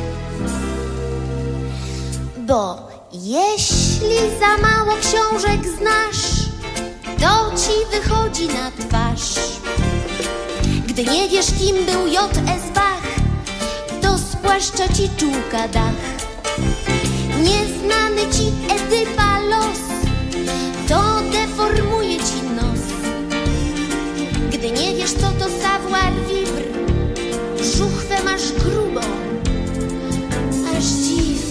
Bo jeśli za mało książek znasz, to ci wychodzi na twarz. Gdy nie wiesz, kim był J.S. Bach, to spłaszcza ci czułka dach. Nieznany ci Edypa los, to deformuje ci nos. Gdy nie wiesz, co to savoir vivre, żuchwę masz grubą, aż dziw.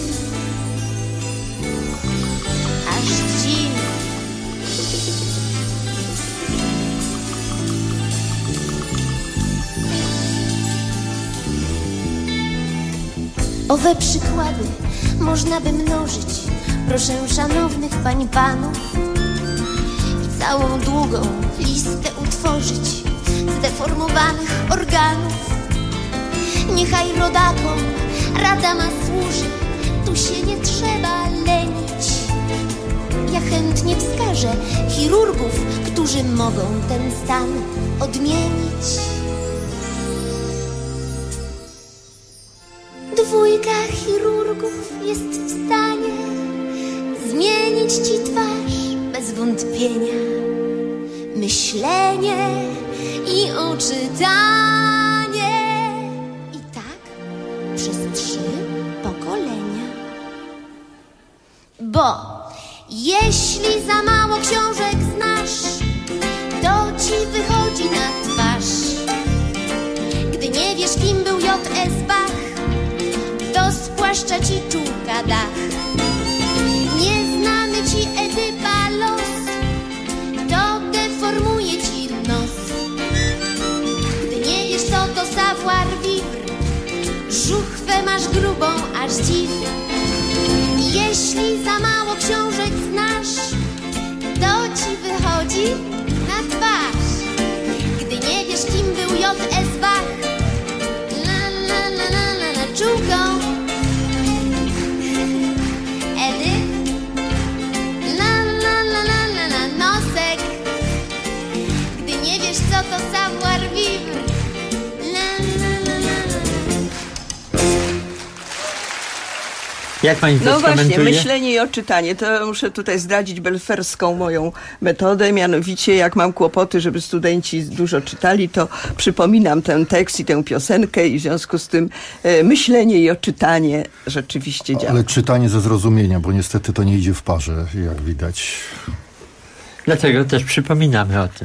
Owe przykłady można by mnożyć. Proszę szanownych pań i panów i całą długą listę utworzyć zdeformowanych organów. Niechaj rodakom rada ma służy, tu się nie trzeba lenić. Ja chętnie wskażę chirurgów, którzy mogą ten stan odmienić. Dwójka chirurgów jest w stanie zmienić ci twarz bez wątpienia. Myślenie i oczytanie. I tak przez 3 pokolenia. Bo jeśli za mało książek znasz, to ci wychodzi na twarz. Gdy nie wiesz, kim był J.S. Bach, to spłaszcza spłaszcza ci czułka dach. Nieznany ci Edypa los, to deformuje ci nos. Gdy nie wiesz co to savoir vivre, żuchwę masz grubą aż dziw. Jeśli za mało książek znasz, to ci wychodzi na twarz. Gdy nie wiesz kim był J.S. Bach, czułką Edyp, nosek. Gdy nie wiesz co to savoir vivre, Jak pani to skomentuje? Właśnie, myślenie i odczytanie. To muszę tutaj zdradzić belferską moją metodę. Mianowicie, jak mam kłopoty, żeby studenci dużo czytali, to przypominam ten tekst i tę piosenkę i w związku z tym myślenie i odczytanie rzeczywiście działa. Ale czytanie ze zrozumienia, bo niestety to nie idzie w parze, jak widać. Dlatego też przypominamy o tym.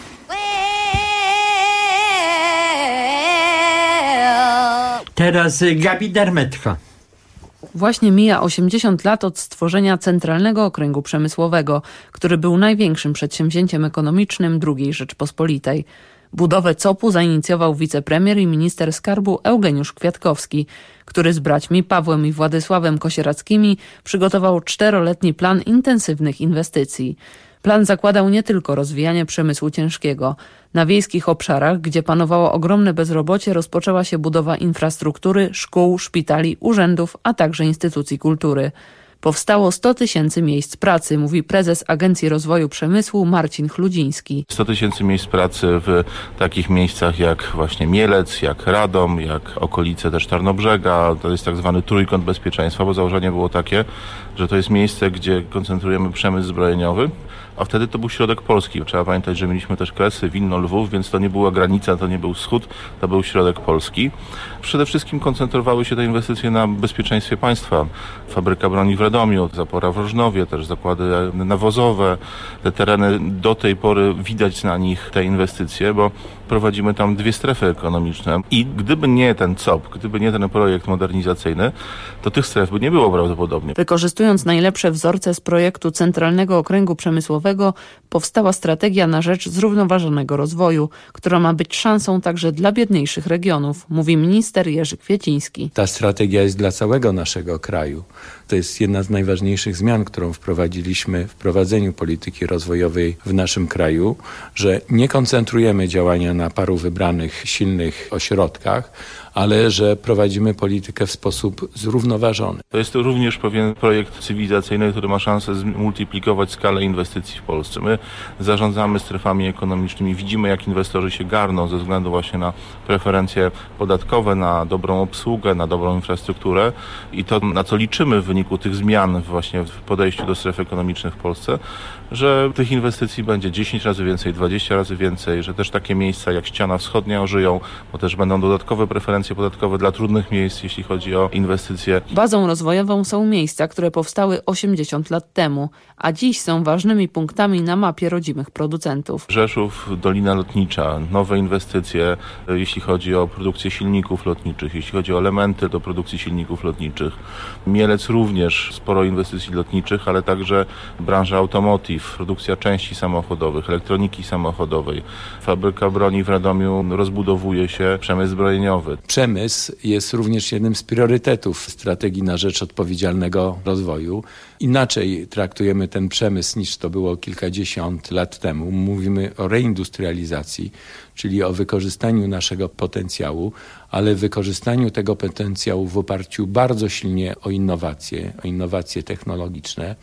Teraz Gabi Dermetko. Właśnie mija 80 lat od stworzenia Centralnego Okręgu Przemysłowego, który był największym przedsięwzięciem ekonomicznym II Rzeczpospolitej. Budowę COP-u zainicjował wicepremier i minister skarbu Eugeniusz Kwiatkowski, który z braćmi Pawłem i Władysławem Kosierackimi przygotował 4-letni plan intensywnych inwestycji. Plan zakładał nie tylko rozwijanie przemysłu ciężkiego. Na wiejskich obszarach, gdzie panowało ogromne bezrobocie, rozpoczęła się budowa infrastruktury, szkół, szpitali, urzędów, a także instytucji kultury. Powstało 100 000 miejsc pracy, mówi prezes Agencji Rozwoju Przemysłu Marcin Chludziński. 100 000 miejsc pracy w takich miejscach jak właśnie Mielec, jak Radom, jak okolice też Tarnobrzega. To jest tak zwany trójkąt bezpieczeństwa, bo założenie było takie, że to jest miejsce, gdzie koncentrujemy przemysł zbrojeniowy, a wtedy to był środek Polski. Trzeba pamiętać, że mieliśmy też Kresy, Wilno, Lwów, więc to nie była granica, to nie był wschód, to był środek Polski. Przede wszystkim koncentrowały się te inwestycje na bezpieczeństwie państwa. Fabryka broni w Radomiu, zapora w Rożnowie, też zakłady nawozowe. Te tereny do tej pory widać na nich te inwestycje, bo prowadzimy tam 2 strefy ekonomiczne i gdyby nie ten COP, gdyby nie ten projekt modernizacyjny, to tych stref by nie było prawdopodobnie. Wykorzystując najlepsze wzorce z projektu Centralnego Okręgu Przemysłowego, powstała strategia na rzecz zrównoważonego rozwoju, która ma być szansą także dla biedniejszych regionów, mówi minister Jerzy Kwieciński. Ta strategia jest dla całego naszego kraju. To jest jedna z najważniejszych zmian, którą wprowadziliśmy w prowadzeniu polityki rozwojowej w naszym kraju, że nie koncentrujemy działania na paru wybranych, silnych ośrodkach, ale że prowadzimy politykę w sposób zrównoważony. To jest również pewien projekt cywilizacyjny, który ma szansę zmultiplikować skalę inwestycji w Polsce. My zarządzamy strefami ekonomicznymi, widzimy jak inwestorzy się garną ze względu właśnie na preferencje podatkowe, na dobrą obsługę, na dobrą infrastrukturę i to, na co liczymy w wyniku tych zmian właśnie w podejściu do stref ekonomicznych w Polsce, że tych inwestycji będzie 10 razy więcej, 20 razy więcej, że też takie miejsca jak Ściana Wschodnia ożyją, bo też będą dodatkowe preferencje podatkowe dla trudnych miejsc, jeśli chodzi o inwestycje. Bazą rozwojową są miejsca, które powstały 80 lat temu, a dziś są ważnymi punktami na mapie rodzimych producentów. Rzeszów, Dolina Lotnicza, nowe inwestycje, jeśli chodzi o produkcję silników lotniczych, jeśli chodzi o elementy do produkcji silników lotniczych. Mielec również sporo inwestycji lotniczych, ale także branża automotive, produkcja części samochodowych, elektroniki samochodowej. Fabryka broni w Radomiu, rozbudowuje się przemysł zbrojeniowy. Przemysł jest również jednym z priorytetów strategii na rzecz odpowiedzialnego rozwoju. Inaczej traktujemy ten przemysł niż to było kilkadziesiąt lat temu. Mówimy o reindustrializacji, czyli o wykorzystaniu naszego potencjału, ale wykorzystaniu tego potencjału w oparciu bardzo silnie o innowacje technologiczne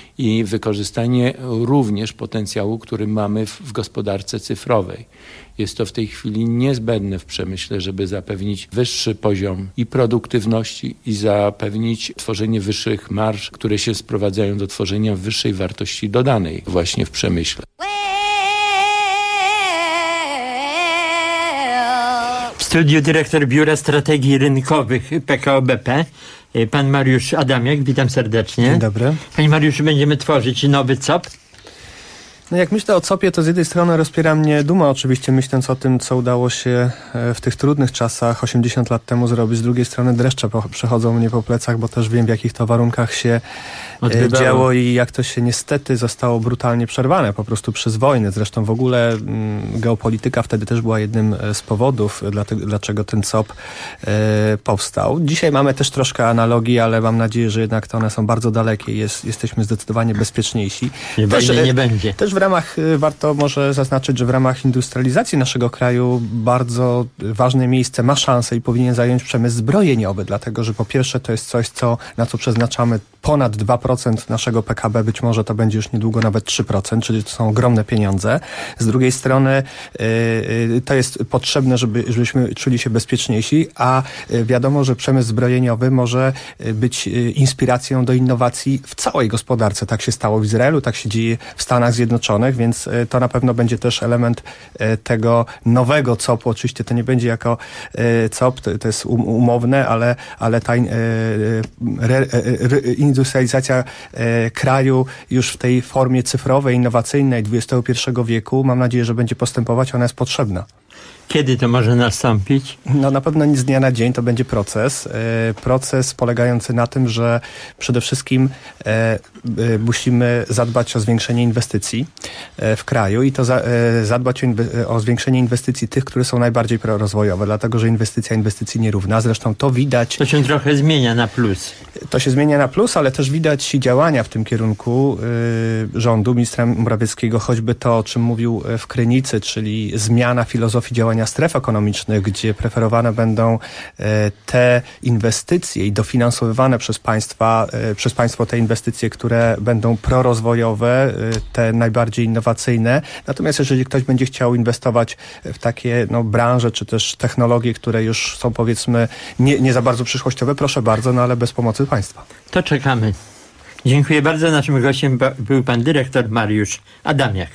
i wykorzystanie również potencjału, który mamy w gospodarce cyfrowej. Jest to w tej chwili niezbędne w przemyśle, żeby zapewnić wyższy poziom i produktywności i zapewnić tworzenie wyższych marż, które się sprowadzają do tworzenia wyższej wartości dodanej właśnie w przemyśle. W studiu dyrektor Biura Strategii Rynkowych PKO BP, pan Mariusz Adamiak. Witam serdecznie. Dzień dobry. Panie Mariuszu, będziemy tworzyć nowy COP? No jak myślę o COP-ie, to z jednej strony rozpiera mnie duma, oczywiście myśląc o tym, co udało się w tych trudnych czasach 80 lat temu zrobić. Z drugiej strony dreszcze przechodzą mnie po plecach, bo też wiem, w jakich to warunkach się działo i jak to się niestety zostało brutalnie przerwane po prostu przez wojnę. Zresztą w ogóle geopolityka wtedy też była jednym z powodów, dlaczego ten COP powstał. Dzisiaj mamy też troszkę analogii, ale mam nadzieję, że jednak to one są bardzo dalekie i jesteśmy zdecydowanie bezpieczniejsi. Nie będzie. Też w ramach, warto może zaznaczyć, że w ramach industrializacji naszego kraju bardzo ważne miejsce ma szansę i powinien zająć przemysł zbrojeniowy, dlatego że po pierwsze to jest coś, na co przeznaczamy ponad 2% naszego PKB, być może to będzie już niedługo nawet 3%, czyli to są ogromne pieniądze. Z drugiej strony to jest potrzebne, żebyśmy czuli się bezpieczniejsi, a wiadomo, że przemysł zbrojeniowy może być inspiracją do innowacji w całej gospodarce. Tak się stało w Izraelu, tak się dzieje w Stanach Zjednoczonych, więc to na pewno będzie też element tego nowego COP-u. Oczywiście to nie będzie jako COP, to jest umowne, ale ta industrializacja kraju już w tej formie cyfrowej, innowacyjnej XXI wieku, mam nadzieję, że będzie postępować, ona jest potrzebna. Kiedy to może nastąpić? No na pewno nie z dnia na dzień, to będzie proces. Proces polegający na tym, że przede wszystkim musimy zadbać o zwiększenie inwestycji w kraju i to zadbać o zwiększenie inwestycji tych, które są najbardziej prorozwojowe, dlatego że inwestycji nierówna. Zresztą to widać. To się trochę zmienia na plus. To się zmienia na plus, ale też widać działania w tym kierunku rządu, ministra Morawieckiego, choćby to, o czym mówił w Krynicy, czyli zmiana filozofii działania stref ekonomicznych, gdzie preferowane będą te inwestycje i dofinansowywane przez państwo te inwestycje, które będą prorozwojowe, te najbardziej innowacyjne. Natomiast jeżeli ktoś będzie chciał inwestować w takie branże, czy też technologie, które już są powiedzmy nie za bardzo przyszłościowe, proszę bardzo, ale bez pomocy państwa. To czekamy. Dziękuję bardzo. Naszym gościem był pan dyrektor Mariusz Adamiak.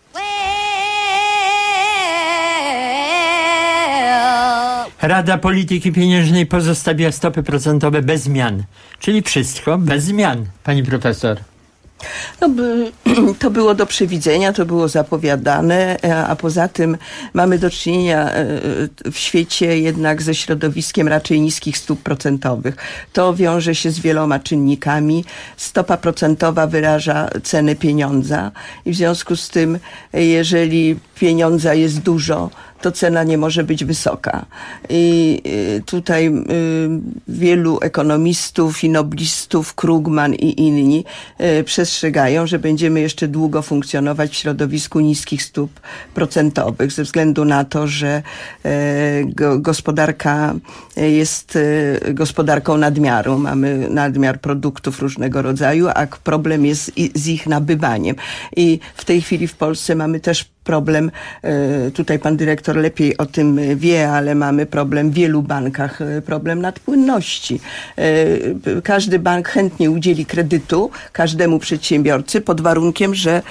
Rada Polityki Pieniężnej pozostawiła stopy procentowe bez zmian. Czyli wszystko bez zmian, pani profesor. No, to było do przewidzenia, to było zapowiadane, a poza tym mamy do czynienia w świecie jednak ze środowiskiem raczej niskich stóp procentowych. To wiąże się z wieloma czynnikami. Stopa procentowa wyraża cenę pieniądza i w związku z tym, jeżeli pieniądza jest dużo, to cena nie może być wysoka. I tutaj wielu ekonomistów i noblistów, Krugman i inni przestrzegają, że będziemy jeszcze długo funkcjonować w środowisku niskich stóp procentowych ze względu na to, że gospodarka jest gospodarką nadmiaru. Mamy nadmiar produktów różnego rodzaju, a problem jest z ich nabywaniem. I w tej chwili w Polsce mamy też problem, tutaj pan dyrektor lepiej o tym wie, ale mamy problem w wielu bankach, problem nadpłynności. Każdy bank chętnie udzieli kredytu każdemu przedsiębiorcy pod warunkiem, że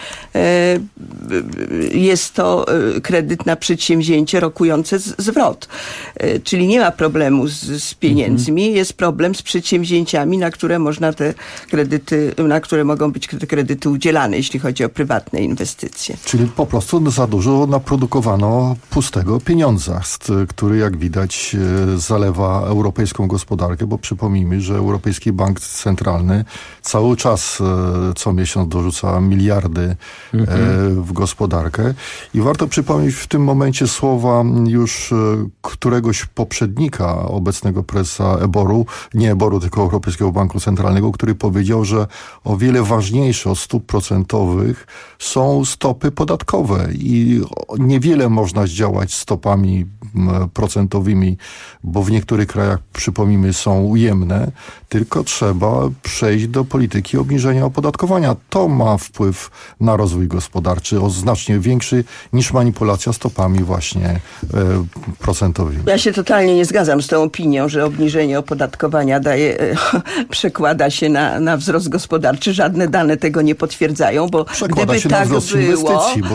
jest to kredyt na przedsięwzięcie rokujące zwrot. Czyli nie ma problemu z pieniędzmi, jest problem z przedsięwzięciami, na które można te kredyty, na które mogą być te kredyty udzielane, jeśli chodzi o prywatne inwestycje. Czyli po prostu za dużo naprodukowano pustego pieniądza, który jak widać zalewa europejską gospodarkę, bo przypomnijmy, że Europejski Bank Centralny cały czas co miesiąc dorzuca miliardy w gospodarkę i warto przypomnieć w tym momencie słowa już któregoś poprzednika obecnego prezesa EBOR-u, tylko Europejskiego Banku Centralnego, który powiedział, że o wiele ważniejsze od stóp procentowych są stopy podatkowe i niewiele można zdziałać stopami procentowymi, bo w niektórych krajach, przypomnijmy, są ujemne, tylko trzeba przejść do polityki obniżenia opodatkowania. To ma wpływ na rozwój gospodarczy o znacznie większy niż manipulacja stopami właśnie procentowymi. Ja się totalnie nie zgadzam z tą opinią, że obniżenie opodatkowania przekłada się na wzrost gospodarczy. Żadne dane tego nie potwierdzają, bo gdyby tak było,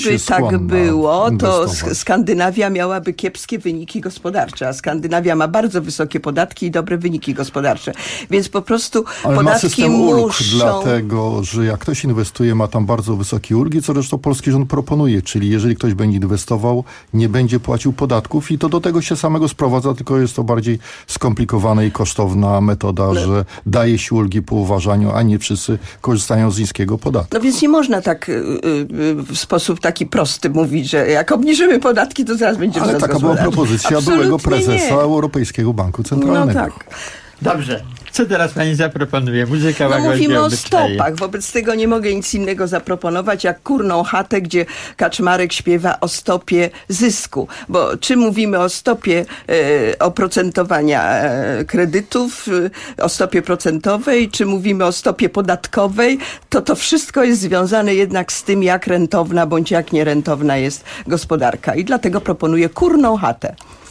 Gdyby tak było, to Skandynawia miałaby kiepskie wyniki gospodarcze, a Skandynawia ma bardzo wysokie podatki i dobre wyniki gospodarcze. Więc po prostu ale podatki ma system ulg, muszą... dlatego, że jak ktoś inwestuje, ma tam bardzo wysokie ulgi, co zresztą polski rząd proponuje, czyli jeżeli ktoś będzie inwestował, nie będzie płacił podatków i to do tego się samego sprowadza, tylko jest to bardziej skomplikowana i kosztowna metoda, że daje się ulgi po uważaniu, a nie wszyscy korzystają z niskiego podatku. No więc nie można tak w sposób taki prosty mówić, że jak obniżymy podatki, to zaraz będzie wzrost Ale taka była propozycja byłego prezesa Europejskiego Banku Centralnego. No tak. Dobrze. Co teraz pani zaproponuje? Muzyka No mówimy o stopach. Wobec tego nie mogę nic innego zaproponować, jak Kurną chatę, gdzie Kaczmarek śpiewa o stopie zysku. Bo czy mówimy o stopie oprocentowania kredytów, o stopie procentowej, czy mówimy o stopie podatkowej, to wszystko jest związane jednak z tym, jak rentowna bądź jak nierentowna jest gospodarka. I dlatego proponuję Kurną chatę.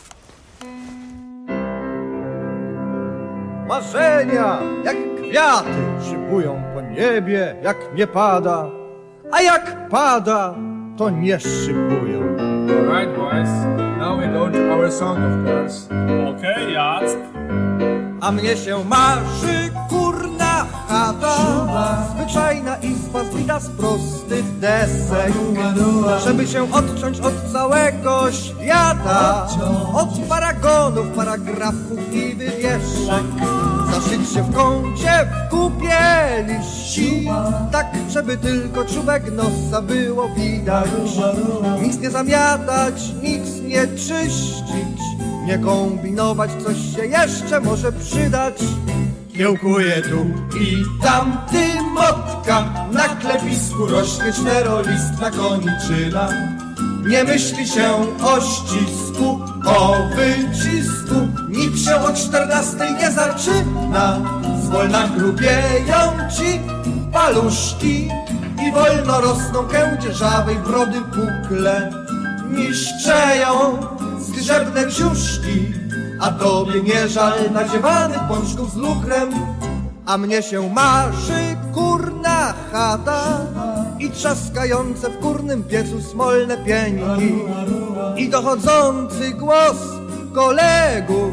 Marzenia jak kwiaty szybują po niebie, jak nie pada, a jak pada, to nie szybują. Alright boys, now we go to our song of course. Okay, Jacek. A mnie się marzy kurna chata, zwyczajna izba zbita z prostych desek, żeby się odciąć od całego świata, od paragonów, paragrafów i wywieszek, zaszyć się w kącie w kupie liści, tak żeby tylko czubek nosa było widać, nic nie zamiatać, nic nie czyścić, nie kombinować, coś się jeszcze może przydać. Kiełkuje tu i tamty motka, na klepisku rośnie czterolistna koniczyna. Nie myśli się o ścisku, o wycisku, nikt się o 14 nie zaczyna. Zwolna grubieją ci paluszki i wolno rosną kędzierzawej brody pukle. Niszczeją zgrzebne brzuszki, a tobie nie żal nadziewanych pączków z lukrem. A mnie się marzy kurna chata i trzaskające w kurnym piecu smolne pieńki i dochodzący głos kolegów.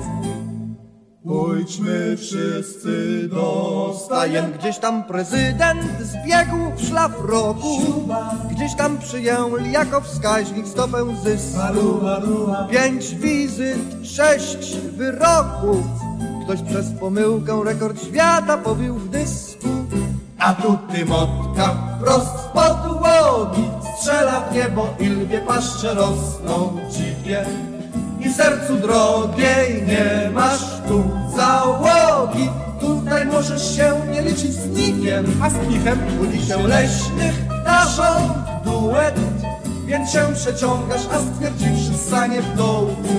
Pójdźmy wszyscy do stajen. Gdzieś tam prezydent zbiegł w szlafroku, gdzieś tam przyjęli jako wskaźnik stopę zysku. 5 wizyt, 6 wyroków, ktoś przez pomyłkę rekord świata pobił w dysku. A tu Tymotka prost z podłogi strzela w niebo i lwie paszcze rosną dzikie. I sercu drogiej nie masz tu załogi, tutaj możesz się nie liczyć z nikiem, a z kichem budzi się leśnych ptaszą duet, więc się przeciągasz, a stwierdziwszy sanie w dołku,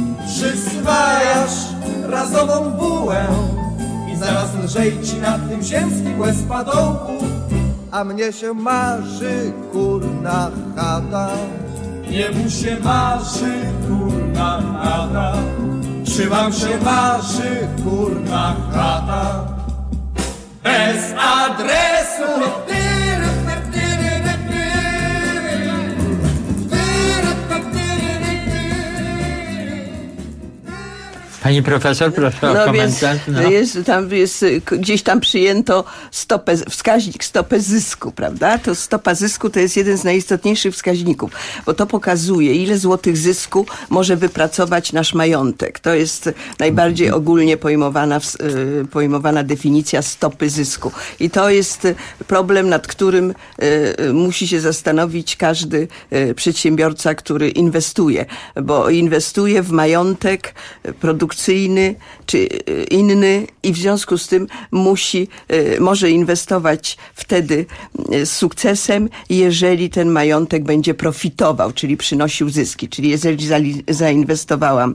przyswajasz razową bułę i zaraz lżej ci na tym ziemski łez padołku. A mnie się marzy kurna chata, Jemu się marzy kurna chata, czy wam się marzy kurna chata? bez adresu. Pani profesor, proszę o komentarz. Gdzieś tam przyjęto wskaźnik stopę zysku, prawda? To stopa zysku to jest jeden z najistotniejszych wskaźników, bo to pokazuje, ile złotych zysku może wypracować nasz majątek. To jest najbardziej ogólnie pojmowana definicja stopy zysku. I to jest problem, nad którym musi się zastanowić każdy przedsiębiorca, który inwestuje, bo inwestuje w majątek produkcyjny czy inny i w związku z tym może inwestować wtedy z sukcesem, jeżeli ten majątek będzie profitował, czyli przynosił zyski. Czyli jeżeli zainwestowałam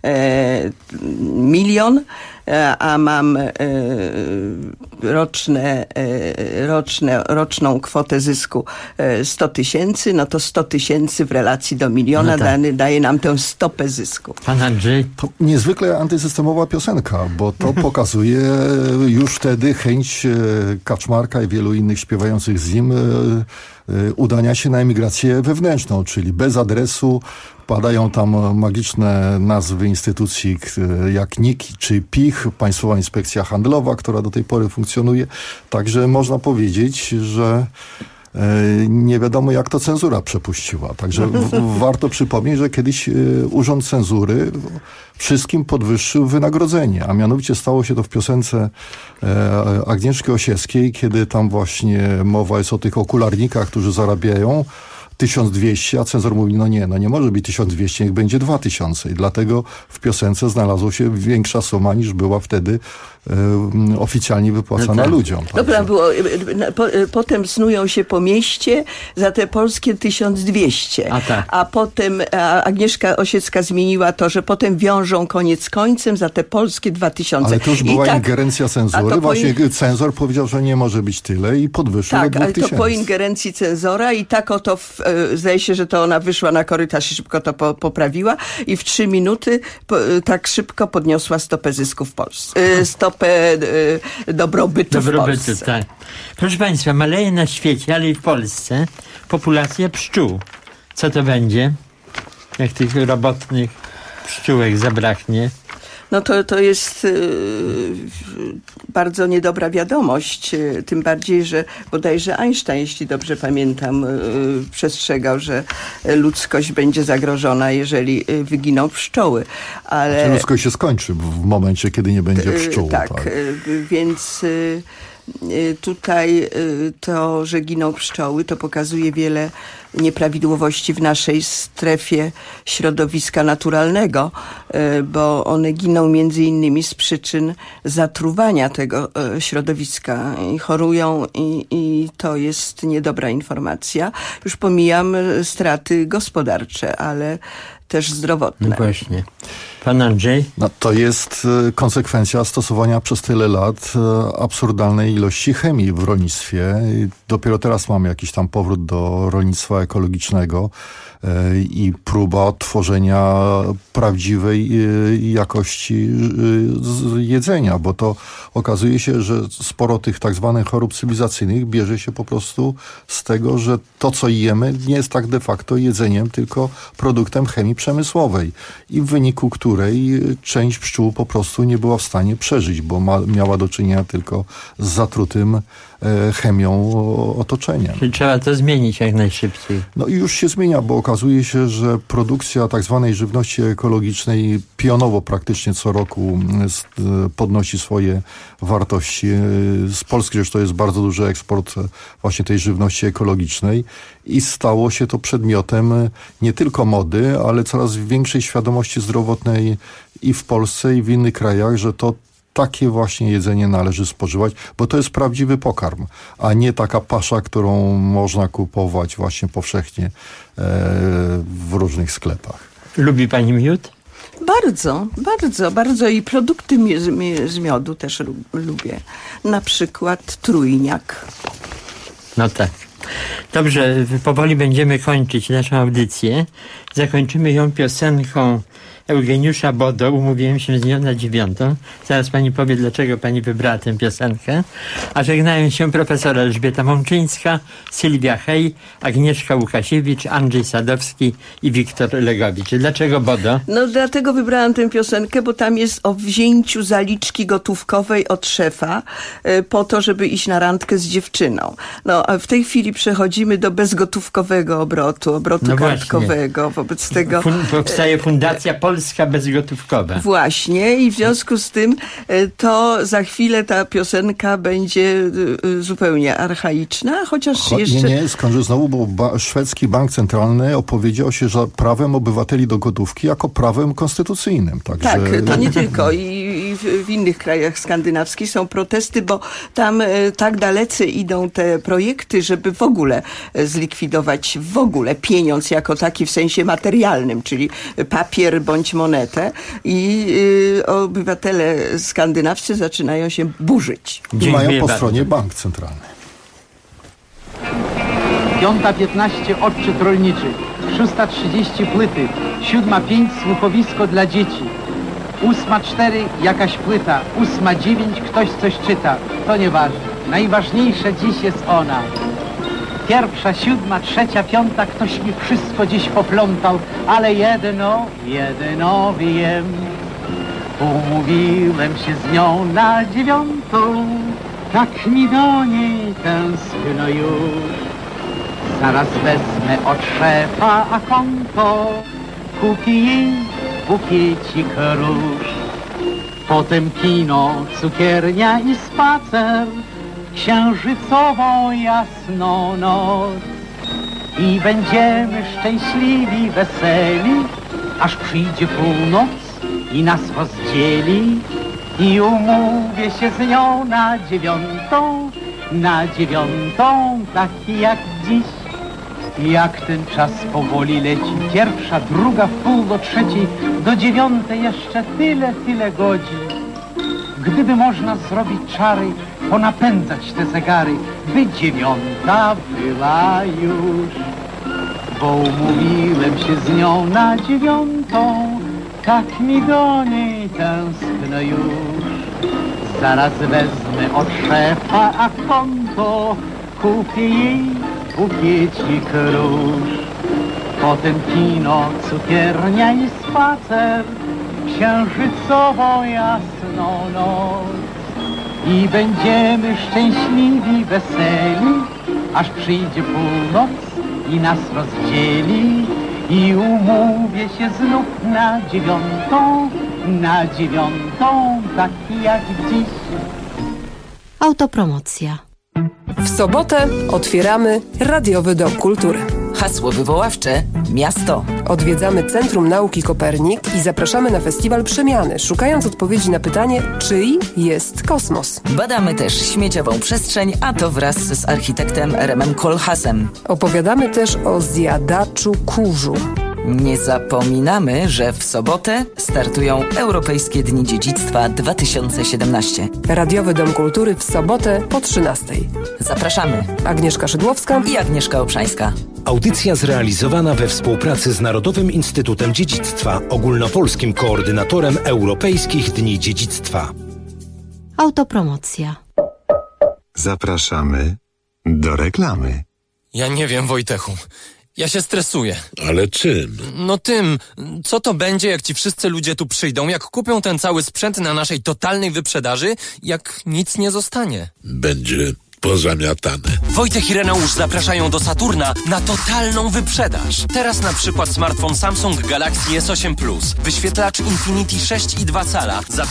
1 000 000, a mam roczną kwotę zysku 100 000, no to 100 000 w relacji do 1 000 000 daje nam tę stopę zysku. Pan Andrzej? To niezwykle antysystemowa piosenka, bo to pokazuje już wtedy chęć Kaczmarka i wielu innych śpiewających z nim udania się na emigrację wewnętrzną, czyli bez adresu. Padają tam magiczne nazwy instytucji jak NIK czy PIH, Państwowa Inspekcja Handlowa, która do tej pory funkcjonuje. Także można powiedzieć, że nie wiadomo, jak to cenzura przepuściła. Także warto przypomnieć, że kiedyś Urząd Cenzury wszystkim podwyższył wynagrodzenie, a mianowicie stało się to w piosence Agnieszki Osieckiej, kiedy tam właśnie mowa jest o tych okularnikach, którzy zarabiają 1200, a cenzor mówi, nie może być 1200, niech będzie 2000. I dlatego w piosence znalazła się większa suma, niż była wtedy oficjalnie wypłacana ludziom. Dobra, było, potem snują się po mieście za te polskie 1200. A potem Agnieszka Osiecka zmieniła to, że potem wiążą koniec z końcem za te polskie 2000. Ale to już była ingerencja cenzury. Właśnie cenzor powiedział, że nie może być tyle i podwyższył do 2000. Tak, ale to po ingerencji cenzora i tak oto zdaje się, że to ona wyszła na korytarz i szybko to poprawiła i w 3 minuty tak szybko podniosła stopę zysku w Polsce. Stopę dobrobytu w Polsce. Tak. Proszę Państwa, maleje na świecie, ale i w Polsce populacja pszczół. Co to będzie, jak tych robotnych pszczółek zabraknie? No to jest bardzo niedobra wiadomość, tym bardziej, że bodajże Einstein, jeśli dobrze pamiętam, przestrzegał, że ludzkość będzie zagrożona, jeżeli wyginą pszczoły. Ale ludzkość się skończy w momencie, kiedy nie będzie pszczół. Tak, więc tutaj to, że giną pszczoły, to pokazuje wiele nieprawidłowości w naszej strefie środowiska naturalnego, bo one giną między innymi z przyczyn zatruwania tego środowiska i chorują i to jest niedobra informacja. Już pomijam straty gospodarcze, ale też zdrowotne. No właśnie. Pan Andrzej? No, to jest konsekwencja stosowania przez tyle lat absurdalnej ilości chemii w rolnictwie. Dopiero teraz mamy jakiś tam powrót do rolnictwa ekologicznego i próba tworzenia prawdziwej jakości jedzenia, bo to okazuje się, że sporo tych tak zwanych chorób cywilizacyjnych bierze się po prostu z tego, że to, co jemy, nie jest tak de facto jedzeniem, tylko produktem chemii przemysłowej i w wyniku której część pszczół po prostu nie była w stanie przeżyć, bo miała do czynienia tylko z zatrutym chemią otoczenia. Czyli trzeba to zmienić jak najszybciej. No i już się zmienia, bo okazuje się, że produkcja tak zwanej żywności ekologicznej pionowo praktycznie co roku podnosi swoje wartości. Z Polski zresztą jest bardzo duży eksport właśnie tej żywności ekologicznej i stało się to przedmiotem nie tylko mody, ale coraz większej świadomości zdrowotnej i w Polsce, i w innych krajach, że to takie właśnie jedzenie należy spożywać, bo to jest prawdziwy pokarm, a nie taka pasza, którą można kupować właśnie powszechnie w różnych sklepach. Lubi pani miód? Bardzo, bardzo, bardzo i produkty z miodu też lubię. Na przykład trójniak. No tak. Dobrze, powoli będziemy kończyć naszą audycję. Zakończymy ją piosenką Eugeniusza Bodo. Umówiłem się z nią na 9. Zaraz pani powie, dlaczego pani wybrała tę piosenkę. A żegnają się profesor Elżbieta Mączyńska, Sylwia Hej, Agnieszka Łukasiewicz, Andrzej Sadowski i Wiktor Legowicz. Dlaczego Bodo? No dlatego wybrałam tę piosenkę, bo tam jest o wzięciu zaliczki gotówkowej od szefa po to, żeby iść na randkę z dziewczyną. No a w tej chwili przechodzimy do bezgotówkowego obrotu kartkowego. Wobec tego powstaje Fundacja Polska Bezgotówkowa. Właśnie i w związku z tym to za chwilę ta piosenka będzie zupełnie archaiczna, chociaż jeszcze... Nie, skończę znowu, bo szwedzki bank centralny opowiedział się, że prawem obywateli do gotówki jako prawem konstytucyjnym. Także... Tak, to nie tylko. I w innych krajach skandynawskich są protesty, bo tam tak dalece idą te projekty, żeby w ogóle zlikwidować pieniądz jako taki w sensie materialnym, czyli papier bądź monetę i obywatele skandynawscy zaczynają się burzyć. I mają po stronie bank centralny. 5:15 odczyt rolniczy, 6:30 płyty, 7:05 słuchowisko dla dzieci, 8:04 jakaś płyta, 8:09 ktoś coś czyta. To nieważne. Najważniejsza dziś jest ona. 1, 7, 3, 5, ktoś mi wszystko dziś poplątał, ale jedno wiem. Umówiłem się z nią na 9, tak mi do niej tęskno już. Zaraz wezmę od szefa a konto, kupię jej bukiecik róż. Potem kino, cukiernia i spacer, księżycowo jasną noc. I będziemy szczęśliwi, weseli, aż przyjdzie północ i nas rozdzieli. I umówię się z nią na 9, taki jak dziś. Jak ten czas powoli leci, 1, 2, wpół do 3, do 9 jeszcze tyle godzin. Gdyby można zrobić czary, ponapędzać te zegary, by 9 była już. Bo umówiłem się z nią na 9, tak mi do niej tęskno już. Zaraz wezmę od szefa a konto, kupię jej bukiecik róż. Potem kino, cukiernia i spacer, księżycowo jasną noc. I będziemy szczęśliwi, weseli, aż przyjdzie północ i nas rozdzieli. I umówię się znów na 9, taki jak dziś. Autopromocja. W sobotę otwieramy Radiowy Dom Kultury. Hasło wywoławcze: miasto. Odwiedzamy Centrum Nauki Kopernik i zapraszamy na festiwal Przemiany, szukając odpowiedzi na pytanie, czyj jest kosmos. Badamy też śmieciową przestrzeń, a to wraz z architektem Remem Koolhaasem. Opowiadamy też o zjadaczu kurzu. Nie zapominamy, że w sobotę startują Europejskie Dni Dziedzictwa 2017. Radiowy Dom Kultury w sobotę po 13:00. Zapraszamy. Agnieszka Szydłowska i Agnieszka Obszańska. Audycja zrealizowana we współpracy z Narodowym Instytutem Dziedzictwa, ogólnopolskim koordynatorem Europejskich Dni Dziedzictwa. Autopromocja. Zapraszamy do reklamy. Ja nie wiem, Wojtechu. Ja się stresuję. Ale czym? No tym, co to będzie, jak ci wszyscy ludzie tu przyjdą, jak kupią ten cały sprzęt na naszej totalnej wyprzedaży, jak nic nie zostanie. Będzie pozamiatane. Wojtek i Reneusz zapraszają do Saturna na totalną wyprzedaż. Teraz na przykład smartfon Samsung Galaxy S8 Plus, wyświetlacz Infinity 6,2 cala za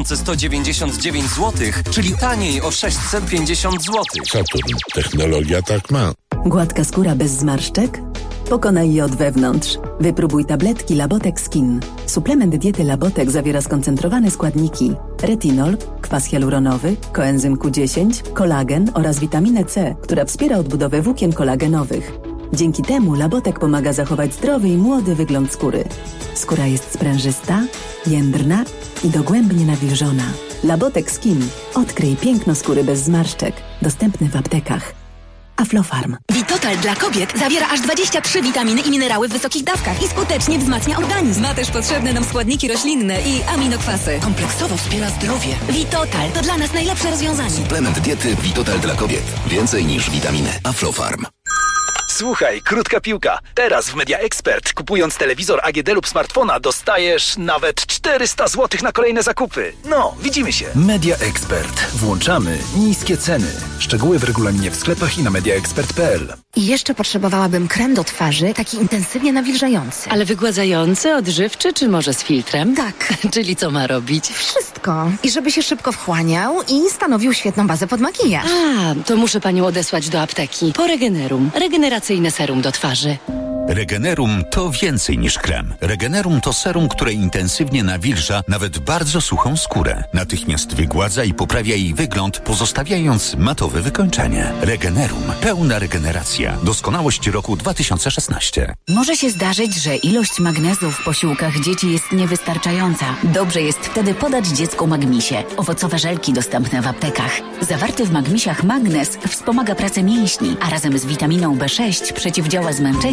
3199 zł, czyli taniej o 650 zł. Saturn. Technologia tak ma. Gładka skóra bez zmarszczek? Pokonaj je od wewnątrz. Wypróbuj tabletki Labotek Skin. Suplement diety Labotek zawiera skoncentrowane składniki: retinol, kwas hialuronowy, koenzym Q10, kolagen oraz witaminę C, która wspiera odbudowę włókien kolagenowych. Dzięki temu Labotek pomaga zachować zdrowy i młody wygląd skóry. Skóra jest sprężysta, jędrna i dogłębnie nawilżona. Labotek Skin. Odkryj piękno skóry bez zmarszczek. Dostępny w aptekach. Aflofarm. Vitotal dla kobiet zawiera aż 23 witaminy i minerały w wysokich dawkach i skutecznie wzmacnia organizm. Ma też potrzebne nam składniki roślinne i aminokwasy. Kompleksowo wspiera zdrowie. Vitotal to dla nas najlepsze rozwiązanie. Suplement diety Vitotal dla kobiet. Więcej niż witaminy. Aflofarm. Słuchaj, krótka piłka. Teraz w Media Expert, kupując telewizor AGD lub smartfona, dostajesz nawet 400 zł na kolejne zakupy. No, widzimy się. Media Expert. Włączamy niskie ceny. Szczegóły w regulaminie w sklepach i na mediaexpert.pl. I jeszcze potrzebowałabym krem do twarzy, taki intensywnie nawilżający. Ale wygładzający, odżywczy, czy może z filtrem? Tak. Czyli co ma robić? Wszystko. I żeby się szybko wchłaniał i stanowił świetną bazę pod makijaż. A, to muszę panią odesłać do apteki. Po Regenerum. Regeneracyjne serum do twarzy. Regenerum to więcej niż krem. Regenerum to serum, które intensywnie nawilża nawet bardzo suchą skórę. Natychmiast wygładza i poprawia jej wygląd, pozostawiając matowe wykończenie. Regenerum. Pełna regeneracja. Doskonałość roku 2016. Może się zdarzyć, że ilość magnezu w posiłkach dzieci jest niewystarczająca. Dobrze jest wtedy podać dziecku Magmisie. Owocowe żelki dostępne w aptekach. Zawarty w Magmisiach magnez wspomaga pracę mięśni, a razem z witaminą B6 przeciwdziała zmęczeniu i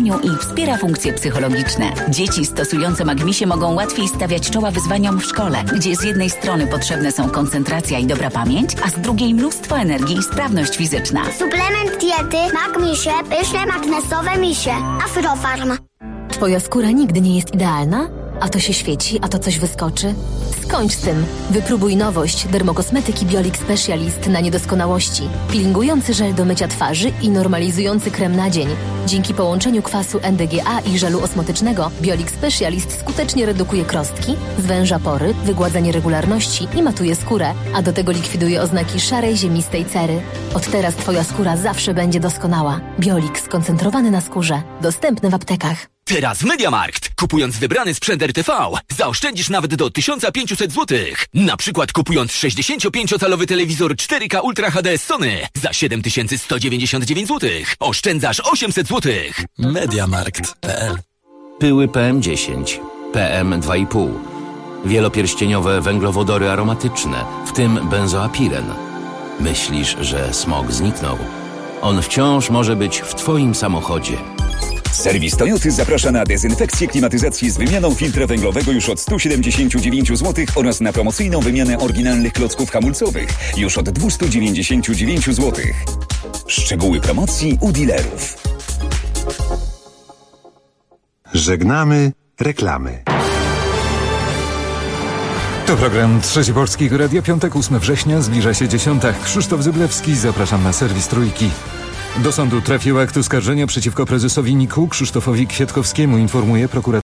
wspiera funkcje psychologiczne. Dzieci stosujące Magmisię mogą łatwiej stawiać czoła wyzwaniom w szkole, gdzie z jednej strony potrzebne są koncentracja i dobra pamięć, a z drugiej mnóstwo energii i sprawność fizyczna. Suplement diety Magmisie, pyszne magnesowe misie. Afrofarm. Twoja skóra nigdy nie jest idealna? A to się świeci, a to coś wyskoczy? Skończ z tym. Wypróbuj nowość dermokosmetyki Biolix Specialist na niedoskonałości. Peelingujący żel do mycia twarzy i normalizujący krem na dzień. Dzięki połączeniu kwasu NDGA i żelu osmotycznego Biolix Specialist skutecznie redukuje krostki, zwęża pory, wygładza nieregularności i matuje skórę, a do tego likwiduje oznaki szarej, ziemistej cery. Od teraz Twoja skóra zawsze będzie doskonała. Biolix skoncentrowany na skórze. Dostępny w aptekach. Teraz w MediaMarkt. Kupując wybrany sprzęt RTV, zaoszczędzisz nawet do 1500 zł. Na przykład kupując 65-calowy telewizor 4K Ultra HD Sony za 7199 zł. Oszczędzasz 800 zł. MediaMarkt.pl. Pyły PM10, PM2,5, wielopierścieniowe węglowodory aromatyczne, w tym benzoapiren. Myślisz, że smog zniknął? On wciąż może być w Twoim samochodzie. Serwis Toyoty zaprasza na dezynfekcję klimatyzacji z wymianą filtra węglowego już od 179 zł oraz na promocyjną wymianę oryginalnych klocków hamulcowych już od 299 zł. Szczegóły promocji u dealerów. Żegnamy reklamy. To program Trzeci Polskiego Radia, piątek, 8 września, zbliża się 10. Krzysztof Zyblewski, zapraszam na serwis Trójki. Do sądu trafił akt oskarżenia przeciwko prezesowi NIK-u Krzysztofowi Kwiatkowskiemu, informuje prokurator.